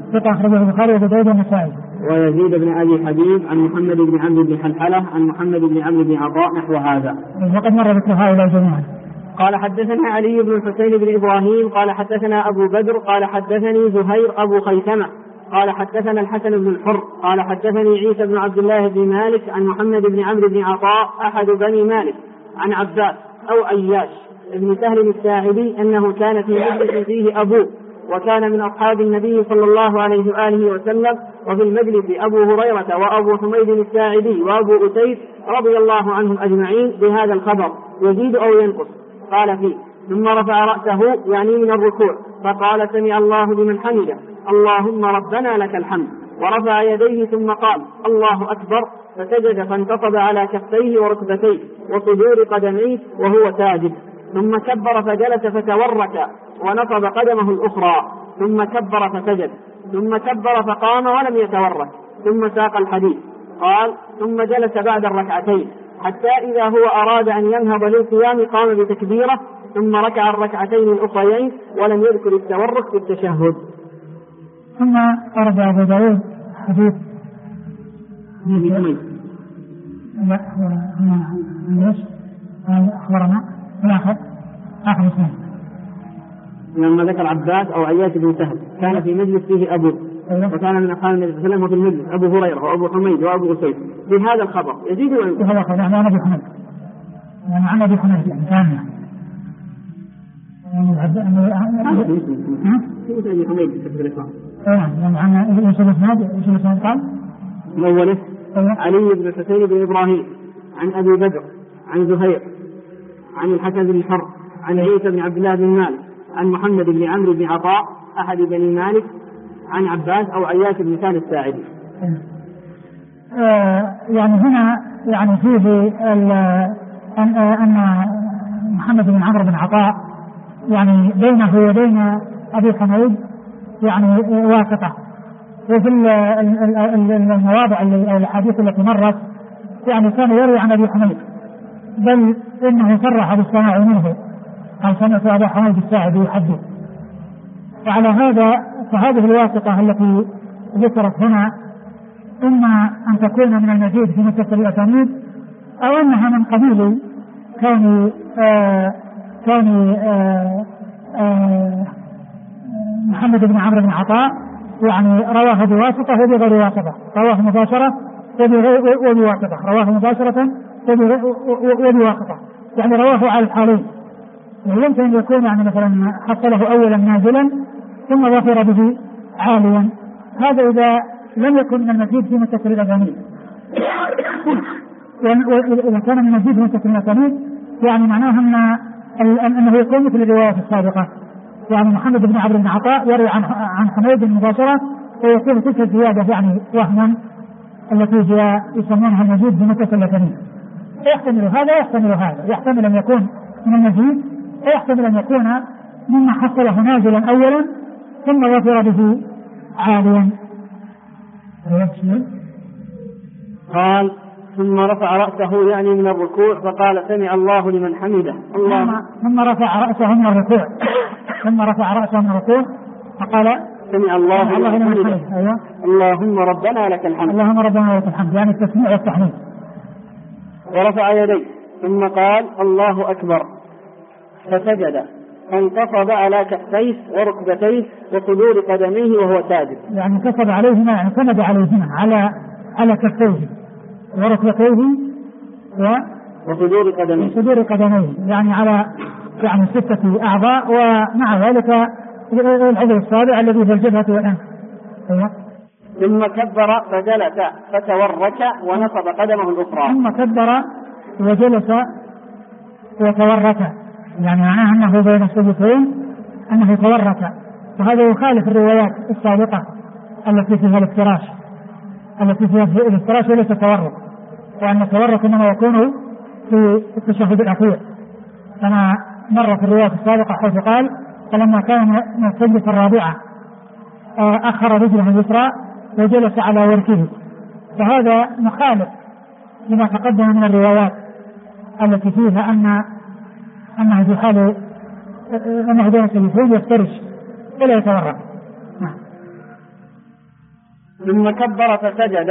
ويزيد بن أبي حبيب عن محمد بن عمرو بن حلحلة عن محمد بن عمرو بن عطاء نحو هذا. وقد مر ذكر هؤلاء جميعا. قال حدثنا علي بن الحسين بن إبراهيم قال حدثنا أبو بدر قال حدثني زهير أبو خيثمة قال حدثنا الحسن بن الحر قال حدثني عيسى بن عبد الله بن مالك عن محمد بن عمرو بن عطاء أحد بني مالك عن عباس أو أياش ابن سهل الساعدي أنه كان في مجلس فيه أبوه وكان من أصحاب النبي صلى الله عليه وآله وسلم، وفي المجلس أبو هريرة وأبو حميد الساعدي وأبو أسيد رضي الله عنهم أجمعين بهذا الخبر يزيد أو ينقص. قال فيه ثم رفع رأسه يعني من الركوع فقال سمع الله لمن حمده اللهم ربنا لك الحمد، ورفع يديه ثم قال الله أكبر، فسجد فانتصب على كفيه وركبتيه وصدور قدميه وهو ساجد، ثم كبر فجلس فتورك ونصب قدمه الأخرى، ثم كبر فسجد، ثم كبر فقام ولم يتورك، ثم ساق الحديث. قال ثم جلس بعد الركعتين حتى إذا هو أراد أن ينهض للقيام قام بتكبيره، ثم ركع الركعتين الأخريين ولم يذكر التورك في التشهد. ثم أرد أبو داود حديث أخبرنا آخر اسمه لما ذكر عباس أو عياش بن سهل كان في مجلس فيه أبوه وكان من أصحاب النبي صلى الله عليه وسلم، وفي المجلس أبو هريرة وأبو حميد وأبو أسيد بهذا الخبر يزيد وينقص. هذا خبر عن أبي حميد عن أبي حميد يعني كان عن ايش الاسناد قال؟ الاول علي بن الحسين بن ابراهيم عن ابي بدر عن زهير عن الحسن بن الحر عن عيسى بن عبد الله بن مالك عن محمد بن عمرو بن عطاء احد بني مالك عن عباس او عياش بن سهل الساعدي. يعني هنا يعني فيه ان محمد بن عمرو بن عطاء يعني بينه وبين أبي حميد يعني واسطة، وفي المواضع أو الحديث التي مرت يعني كان يروي عن أبي حميد، بل إنه صرح بالسماع منه قال سمعت أبا حميد الساعدي يحدث. وعلى هذا فهذه الواسطة التي ذكرت هنا إما أن تكون من المزيد في متصل الأسانيد أو أنها من قبيل كان محمد بن عمرو بن عطاء يعني رواه بواسطة وبغير واسطة، رواه مباشرة وبواسطة، رواه مباشرة وبواسطة، يعني رواه على الحالين. يمكن أن يكون يعني مثلا حصله أولا نازلا ثم ظفر به عاليا، هذا إذا لم يكن من المزيد في متصل الأسانيد. وإذا كان من المزيد في متصل الأسانيد يعني معناه أنه يكون مثل الرواية السابقة، يعني محمد بن عمرو بن عطاء يروي عن حميد مباشرة ويكون تلك الزيادة يعني وهما التي هي يسمونها المزيد بمتصل الأسانيد. يحتمل هذا ويحتمل هذا، يحتمل أن يكون من المزيد ويحتمل أن يكون مما حصله نازلا أولا ثم ظفر به عاليا. قال ثم رفع رأسه يعني من الركوع فقال سمع الله لمن حمده. ثم رفع رأسه من الركوع فقال سمع الله لمن حمده. أيوة. اللهم ربنا لك الحمد. اللهم ربنا لك الحمد يعني التسميع والتحميد. ورفع يديه ثم قال الله أكبر فسجد فانتصب على كفيه وركبتيه وصدور قدميه وهو ساجد. يعني انتصب عليهما يعني سند عليهما على كفيه وركبتيه وصدور قدميه يعني على يعني 6 أعضاء ومع ذلك العضو السابع الذي في الجبهة والأنف. ثم كبر فجلس فتورك ونصب قدمه الأخرى. ثم كبر وجلس وتورك يعني معناه أنه بين السجدتين أنه تورك، وهذا يخالف الروايات السابقة التي فيها الافتراش وليس التورك، وأن التورك إنما يكون في التشهد الأخير كما مر في الروايات السابقة حيث قال فلما كان من السجدة الرابعة أخر رجله اليسرى وجلس على وركه، فهذا مخالف لما تقدم من الروايات التي فيها أنه في حال أنه بين السجدتين يفترش ولا يتورك. ثم كبر فسجد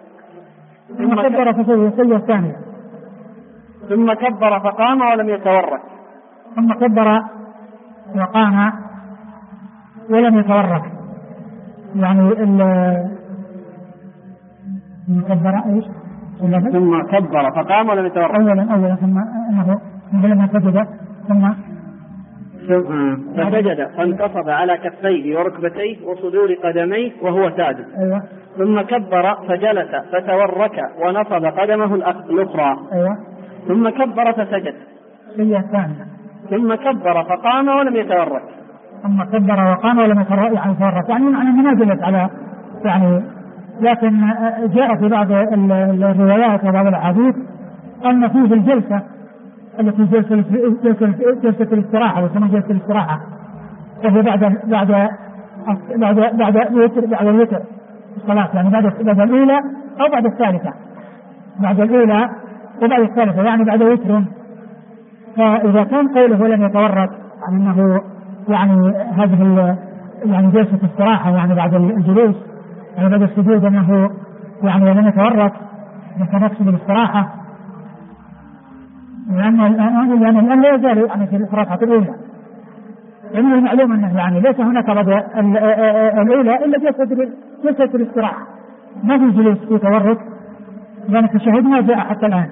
السجدة الثانية. ثم كبر فقام ولم يتورك. ثم كبر وقام ولم يتورك يعني ثم كبر فقام ولم يتورك أولا ثم أنه لما سجد ثم فسجد فانتصب على كفيه وركبتيه وصدور قدميه وهو ساجد. أيوة. ثم كبر فجلس فتورك ونصب قدمه الأخرى. أيوة. ثم كبر فسجد. ثم كبر فقام ولم يتورك. ثم كبر وقام ولم يتورك يعني ما جلس على يعني، لكن جاء في بعض الروايات وبعض الأحاديث أن فيه الجلسة التي جلسة الاستراحة وثم جلسة الاستراحة وهي بعد الوتر الصلاة يعني بعد الأولى أو بعد الثالثة، بعد الأولى وبعد الثالثة يعني بعد وتر. فإذا كان قوله لم يتورك يعني أنه يعني هذه يعني جلسة استراحة يعني بعد الجلوس يعني بعد السجود أنه يعني لم يتورك يتنفس بالاستراحة، لأن الآن لا يزال يعني في الركعة الأولى، لأنه المعلوم أنه يعني ليس هناك بعد الأولى إلا جلسة الاستراحة، ما في جلوس في تورك، لأن التشهد ما جاء حتى الآن.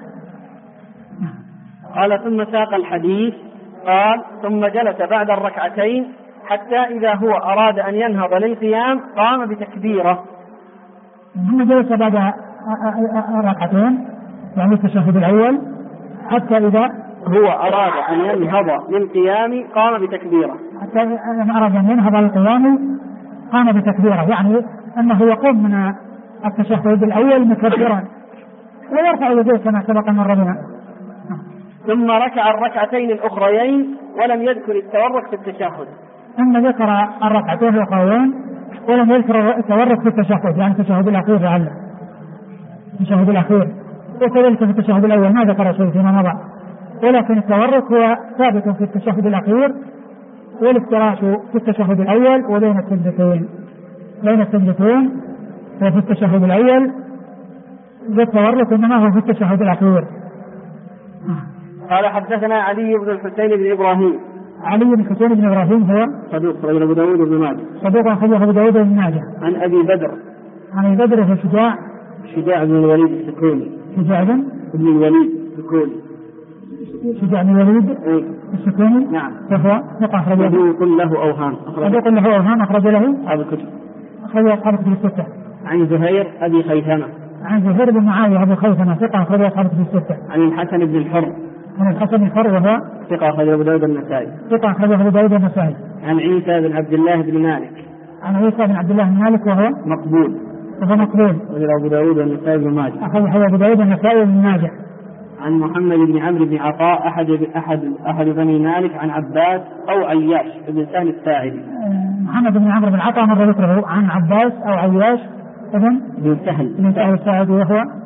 قال ثم ساق الحديث قال ثم جلس بعد الركعتين حتى إذا هو أراد أن ينهض للقيام قام بتكبيره. ثم جلس بعد ركعتين يعني التشهد الأول حتى إذا هو أراد أن ينهض للقيام قام بتكبيره. حتى إذا أراد أن ينهض للقيام قام بتكبيره يعني أنه يقوم من التشهد الأول مكبرا ويرفع يديه كما سبق مر بنا. ثم ركع الركعتين الأخريين ولم يذكر التورك في التشهد. ثم ذكر الركعتين الأخريين ولم يذكر التورك في التشهد يعني التشهد الأخير لعله التشهد الأخير، وكذلك في التشهد الأول ما ذكر شيء فيما مضى، ولكن التورك هو ثابت في التشهد الأخير والافتراش في التشهد الأول وبين السجدتين وفي التشهد الأول والتورك إنما هو في التشهد الأخير. قال حدثنا علي بن الحسين بن إبراهيم. علي بن الحسين بن إبراهيم هو صدوق أخرجه أبو داود بن ماجه. صدوق أخرجه أبو داود بن ماجه. عن أبي بدر. عن أبي بدر في شجاع بن الوليد السكوني. شجاع بن الوليد السكوني. شجاع بن الوليد السكوني. نعم. فهو ثقة أخرجه. صدوق له أوهام. صدوق له أوهام أخرج له أصحاب الكتب. أخرج أصحاب الكتب الستة. عن زهير أبي خيثمة. عن زهير بن معاوية أبو خيثمة ثقة أخرج أصحاب الكتب الستة. عن الحسن بن الحر. عن الحسن بن الحر وهو ثقة أخرجه أبو داود النسائي. ثقة أخرجه أبو داود النسائي. عن عيسى بن عبد الله بن مالك. عن عيسى بن عبد الله بن مالك وهو مقبول. أخرجه أبو داود النسائي بن ماجه. أخرجه أبو داود النسائي بن ماجه. عن محمد بن عمرو بن عطاء أحد بني مالك عن عباس أو عياش بن سهل الساعدي. محمد بن عمرو بن عطاء مر ذكره عن عباس أو عياش بن سهل الساعدي وهو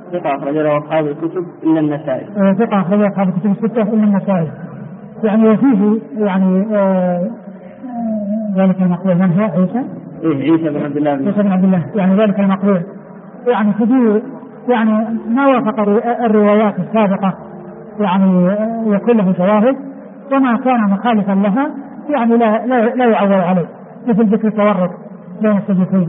ثقة أخرج له أصحاب الكتب إلا النسائي. ثقة أخرج له أصحاب الكتب الستة إلا النسائي. يعني وفيه يعني ذلك المقبول من هو عيسى؟ عيسى بن عبد الله. عيسى بن عبد الله، يعني ذلك المقبول يعني فيه يعني ما وافق الروايات السابقة يعني يكون له شواهد، وما كان مخالفا لها يعني لا يعول عليه، مثل ذكر التورط بين السجدتين.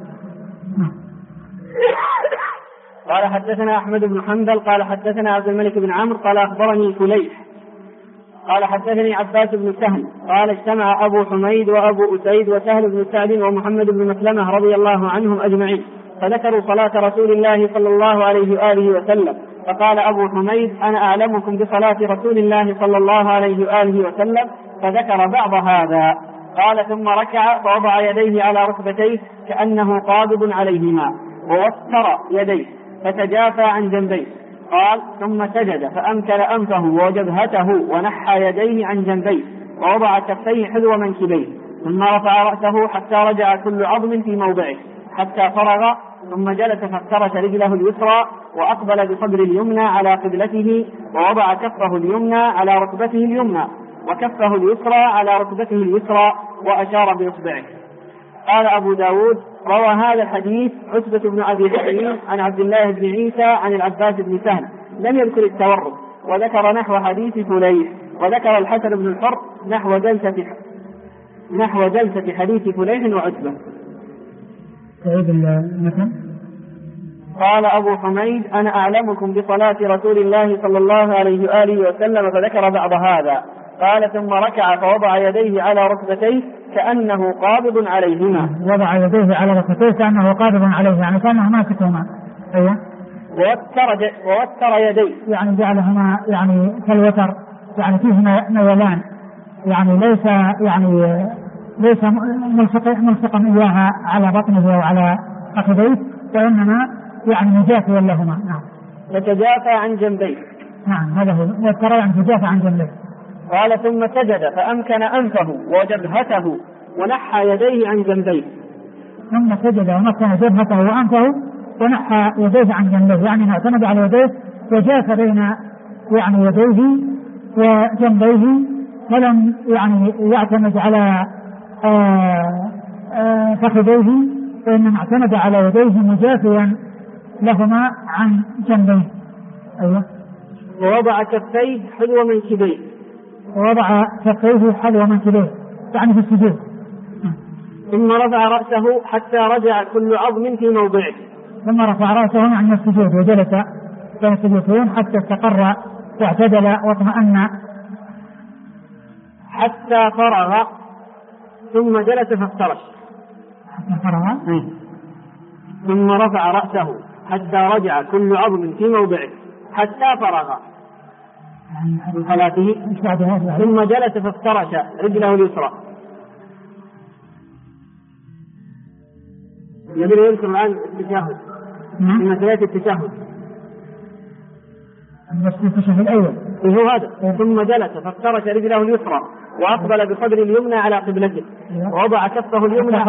قال حدثنا أحمد بن حنبل قال حدثنا عبد الملك بن عمرو قال أخبرني فليح قال حدثني عباس بن سهل قال اجتمع أبو حميد وأبو أسيد وسهل بن سعد ومحمد بن مسلمة رضي الله عنهم أجمعين فذكروا صلاة رسول الله صلى الله عليه وآله وسلم، فقال أبو حميد أنا أعلمكم بصلاة رسول الله صلى الله عليه وآله وسلم، فذكر بعض هذا. قال ثم ركع فوضع يديه على ركبتيه كأنه قابض عليهما ووتر يديه فتجافى عن جنبيه. قال ثم سجد فأمكن أنفه وجبهته ونحى يديه عن جنبيه ووضع كفيه حذو منكبيه، ثم رفع رأسه حتى رجع كل عظم في موضعه حتى فرغ، ثم جلس فافترش رجله اليسرى وأقبل بصدر اليمنى على قبلته ووضع كفه اليمنى على ركبته اليمنى وكفه اليسرى على ركبته اليسرى وأشار بإصبعه. قال أبو داود روى هذا الحديث عتبة بن أبي حكيم عن عبد الله بن عيسى عن العباس بن سهل، لم يذكر التورط، وذكر نحو حديث فليح، وذكر الحسن بن الحر نحو جلسة حديث فليح وعتبة. قال أبو حميد أنا أعلمكم بصلاة رسول الله صلى الله عليه وآله وسلم، فذكر بعض هذا. قال ثم ركع فوضع يديه على ركبتيه كأنه قابض عليهما. وضع يديه على ركبتيه كأنه قابض عليه، يعني كأنه ماسكهما. أيوة. ووتر يديه، يعني جعلهما يعني كالوتر، يعني فيه نولان، يعني ليس ملصقا إياها على بطنه أو على فخذيه، وإنما يعني مجافيا لهما. نعم. يتجافى عن جنبيه. نعم هذا هو وتر، يعني تجافى عن جنبيه. قال ثم سجد فأمكن أنفه وجبهته ونحى يديه عن جنبيه. ثم سجد ومكن جبهته وأنفه ونحى يديه عن جنبيه، يعني اعتمد على يديه وجاف بين يعني يديه وجنبيه، ولم يعني يعتمد على فخذيه، وإنما اعتمد على يديه مجافيا لهما عن جنبيه. أيوة. ووضع كفيه حذو منكبيه. ووضع كفيه حذو منكبيه، يعني في السجود. ثم رفع رأسه حتى رجع كل عظم في موضعه. ثم رفع رأسه عن السجود وجلس بين السجودين حتى استقر واعتدل واطمأن حتى فرغ، ثم جلس فافترش. حتى فرغ. ثم رفع رأسه حتى رجع كل عظم في موضعه حتى فرغ من صلاته، ثم جلس فافترش رجله اليسرى. يبدو يذكر الآن التشهد في مسألة التشهد. التشهد الأول هو هذا. ثم جلس فافترش رجله اليسرى وأقبل بصدر اليمنى على قبلته ووضع كفه اليمنى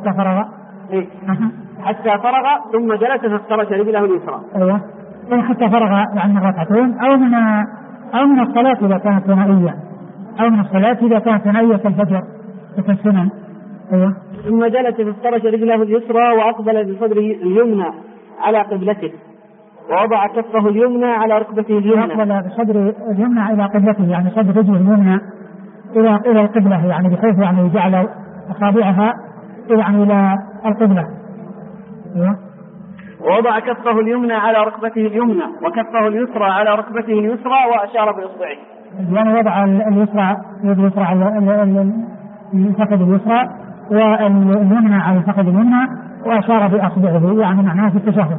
حتى فرغ ثم جلس فافترش رجله اليسرى. أيوة. حتى فرغ يعني من ركعتين أو من الصلاة إذا كانت ثنائية، أو من الصلاة إذا كانت ثنائية كالفجر وكالسنن. أيوة. ثم جلس فافترش رجله اليسرى وأقبل بصدر اليمنى على قبلته ووضع كفه اليمنى على ركبته اليمنى. أقبل بصدر اليمنى إلى قبلته، يعني صدر رجله اليمنى إلى القبلة، يعني بحيث يعني جعل أصابعها يعني إلى القبلة. أيوة. ووضع كفه اليمنى على ركبته اليمنى وكفه اليسرى على ركبته اليسرى وأشار بإصبعه. يعني وضع اليسرى على الفخذ اليسرى واليمنى على الفخذ اليمنى وأشار بأصبعه، يعني معناه في التشهد.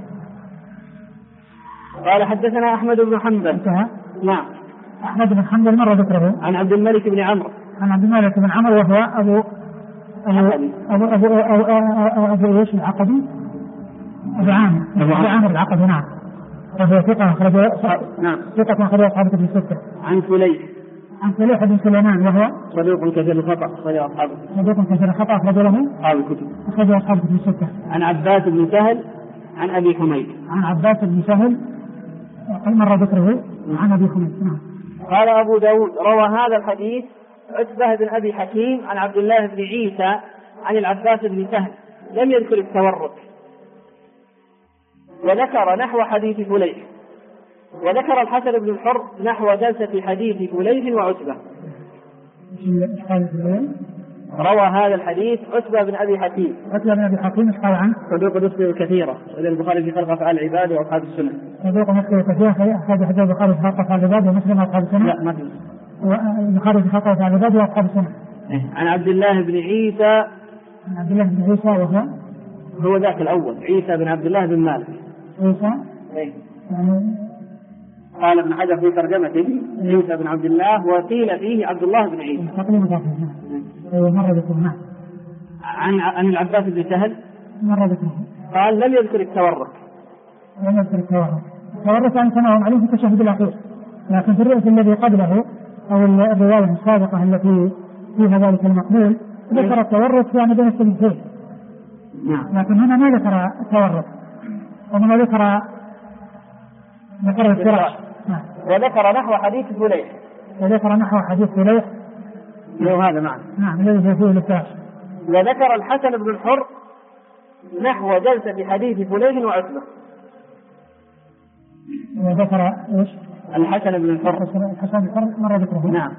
قال حدثنا أحمد بن حنبل. نعم. أحمد بن حنبل مر ذكره. عن عبد الملك بن عمرو. عن عبد الملك بن عمرو وهو أبو إيش العقدي؟ أبو عامر العقدي. نعم. وهو ثقة أخرجه أصحاب الكتب الستة. عن فليح. عن فليح بن سليمان وهو صدوق كثير الخطأ أخرجه أصحابه. صدوق كثير الخطأ أخرجه له أصحاب الكتب. أخرجه أصحاب الكتب الستة. عن عباس بن سهل عن أبي حميد. عن عباس بن سهل وقد مر ذكره عن أبي حميد. نعم. قال أبو داود روى هذا الحديث عتبة بن أبي حكيم عن عبد الله بن عيسى عن العباس بن سهل لم يذكر التورط، وذكر نحو حديث فليح، وذكر الحسن بن الحر نحو جلسة حديث فليح وعتبة. روى هذا الحديث عتبة بن أبي حكيم. عتبة بن أبي حكيم ايش قال عنه؟ صدوق يخطئ كثيرا، وإذا البخاري في خلق أفعال العباد وأصحاب السنة. صدوق يخطئ كثيرا أخرج حديث البخاري في خلق أفعال العباد ومسلم وأصحاب السنة. لا ما في. البخاري في خلق أفعال العباد وأصحاب السنة. عن عبد الله بن عيسى. عن عبد الله بن عيسى هو ذاك الأول، عيسى بن عبد الله بن مالك. عيسى. يعني قال ابن حجر في ترجمته عيسى بن عبد الله وقيل فيه عبد الله بن عيسى. مرة ذكره. عن العباس بن سهل مرة ذكره. قال لم يذكر التورط. لم يذكر التورط. التورط يعني سمعهم عليه في التشهد الأخير، لكن في الرؤية الذي قبله أو الرواية السابقة التي فيها ذلك المقبول ذكر التورط يعني بين السبيلين. لكن هنا ما ذكر التورط، وما ذكر الفراش. وذكر نحو حديث فليح. وذكر نحو حديث فليح. لو هذا معنا. نعم الذي فيه الفراش. وذكر الحسن بن الحر نحو جلسة حديث فليح وعتبة. وذكر ايش؟ الحسن بن الحر. الحسن بن الحر مرة ذكره. نعم.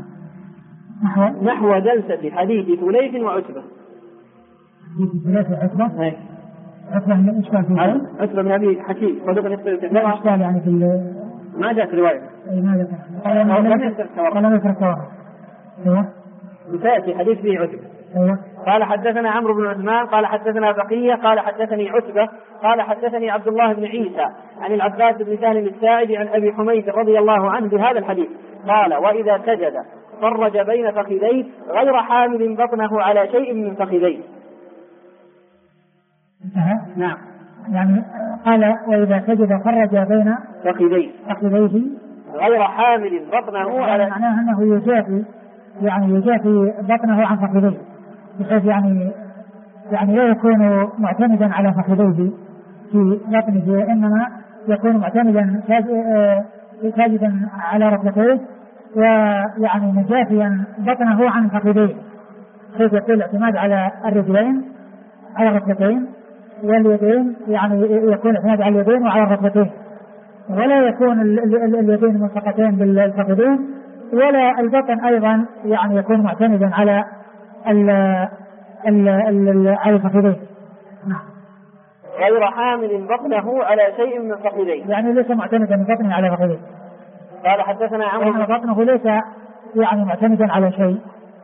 نحو جلسة حديث فليح وعتبة. حديث فليح وعتبة. عتبة من الإشكال فيه. عتبة من أبي حكيم. صدق يخطئ كثيرا. الإشكال يعني في ما جاءت رواية. ما ذكر. لم يذكر التورط. ايوه. وسيأتي حديث فيه عتبة. ايوه. قال حدثنا عمرو بن عثمان قال حدثنا بقية قال حدثني عتبة قال حدثني عبد الله بن عيسى عن العباس بن سهل الساعدي عن أبي حميد رضي الله عنه بهذا الحديث قال وإذا سجد فرج بين فخذيه غير حامل بطنه على شيء من فخذيه. نعم. يعني قال وإذا سجد فرج بين فخذيه غير حامل بطنه على، معناه أنه يجافي بطنه عن فخذيه، بحيث يعني لا يكون معتمدا على فخذيه في بطنه، وإنما يكون معتمدا ساجدا على ركبتيه ويعني مجافيا بطنه عن فخذيه، حيث يكون الاعتماد على الرجلين على الركبتين، واليدين يعني يكون الاعتماد على اليدين وعلى الركبتين، ولا يكون اليدين ملصقتين بالفخذين، ولا البطن أيضا يعني يكون معتمدا على الفخذين. نعم. غير حامل بطنه على شيء من فخذيه، يعني ليس معتمدا من بطنه على فخذيه. قال حدثنا عمرو بطنه ليس يعني معتمدا على شيء.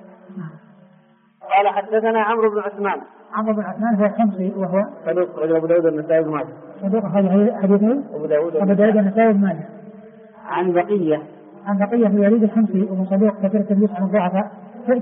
قال حدثنا عمرو بن عثمان. عمرو بن عثمان هو الحمصي وهو صدوق رجل أبو داود النسائي بن ماجه. صدوق حديثه أبو داود النسائي بن ماجه. عن بقية في يزيد الحمصي وهو صدوق كثير التدليس عن الضعفاء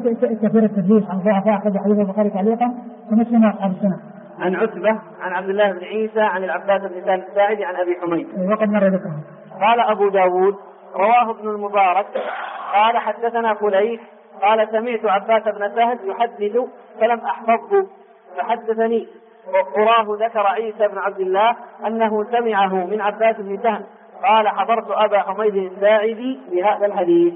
أخرج حديث البخاري تعليقا ومسلم وأصحاب السنة. عن عتبة عن عبد الله بن عيسى عن العباس بن سهل الساعدي عن أبي حميد. وقد مر ذكره. قال أبو داود رواه ابن المبارك قال حدثنا فليح قال سمعت عباس بن سهل يحدث فلم أحفظه فحدثني وقراه ذكر عيسى بن عبد الله أنه سمعه من عباس بن سهل قال حضرت أبا حميد الساعدي بهذا الحديث.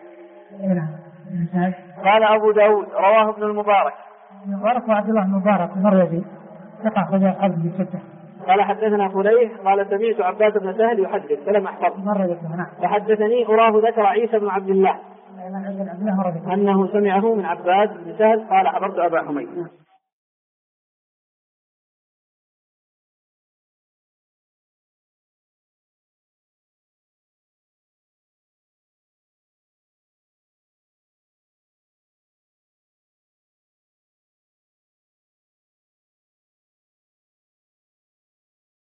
قال أبو داود رواه ابن المبارك وعبد الله المبارك المروزي ثقة أخرج أصحاب الستة. قال حدثنا فليح قال سمعت عباس بن سهل يحدث فلم أحفظه فحدثني أراه ذكر عيسى بن عبد الله أنه سمعه من عباس بن سهل قال حضرت أبا حميد.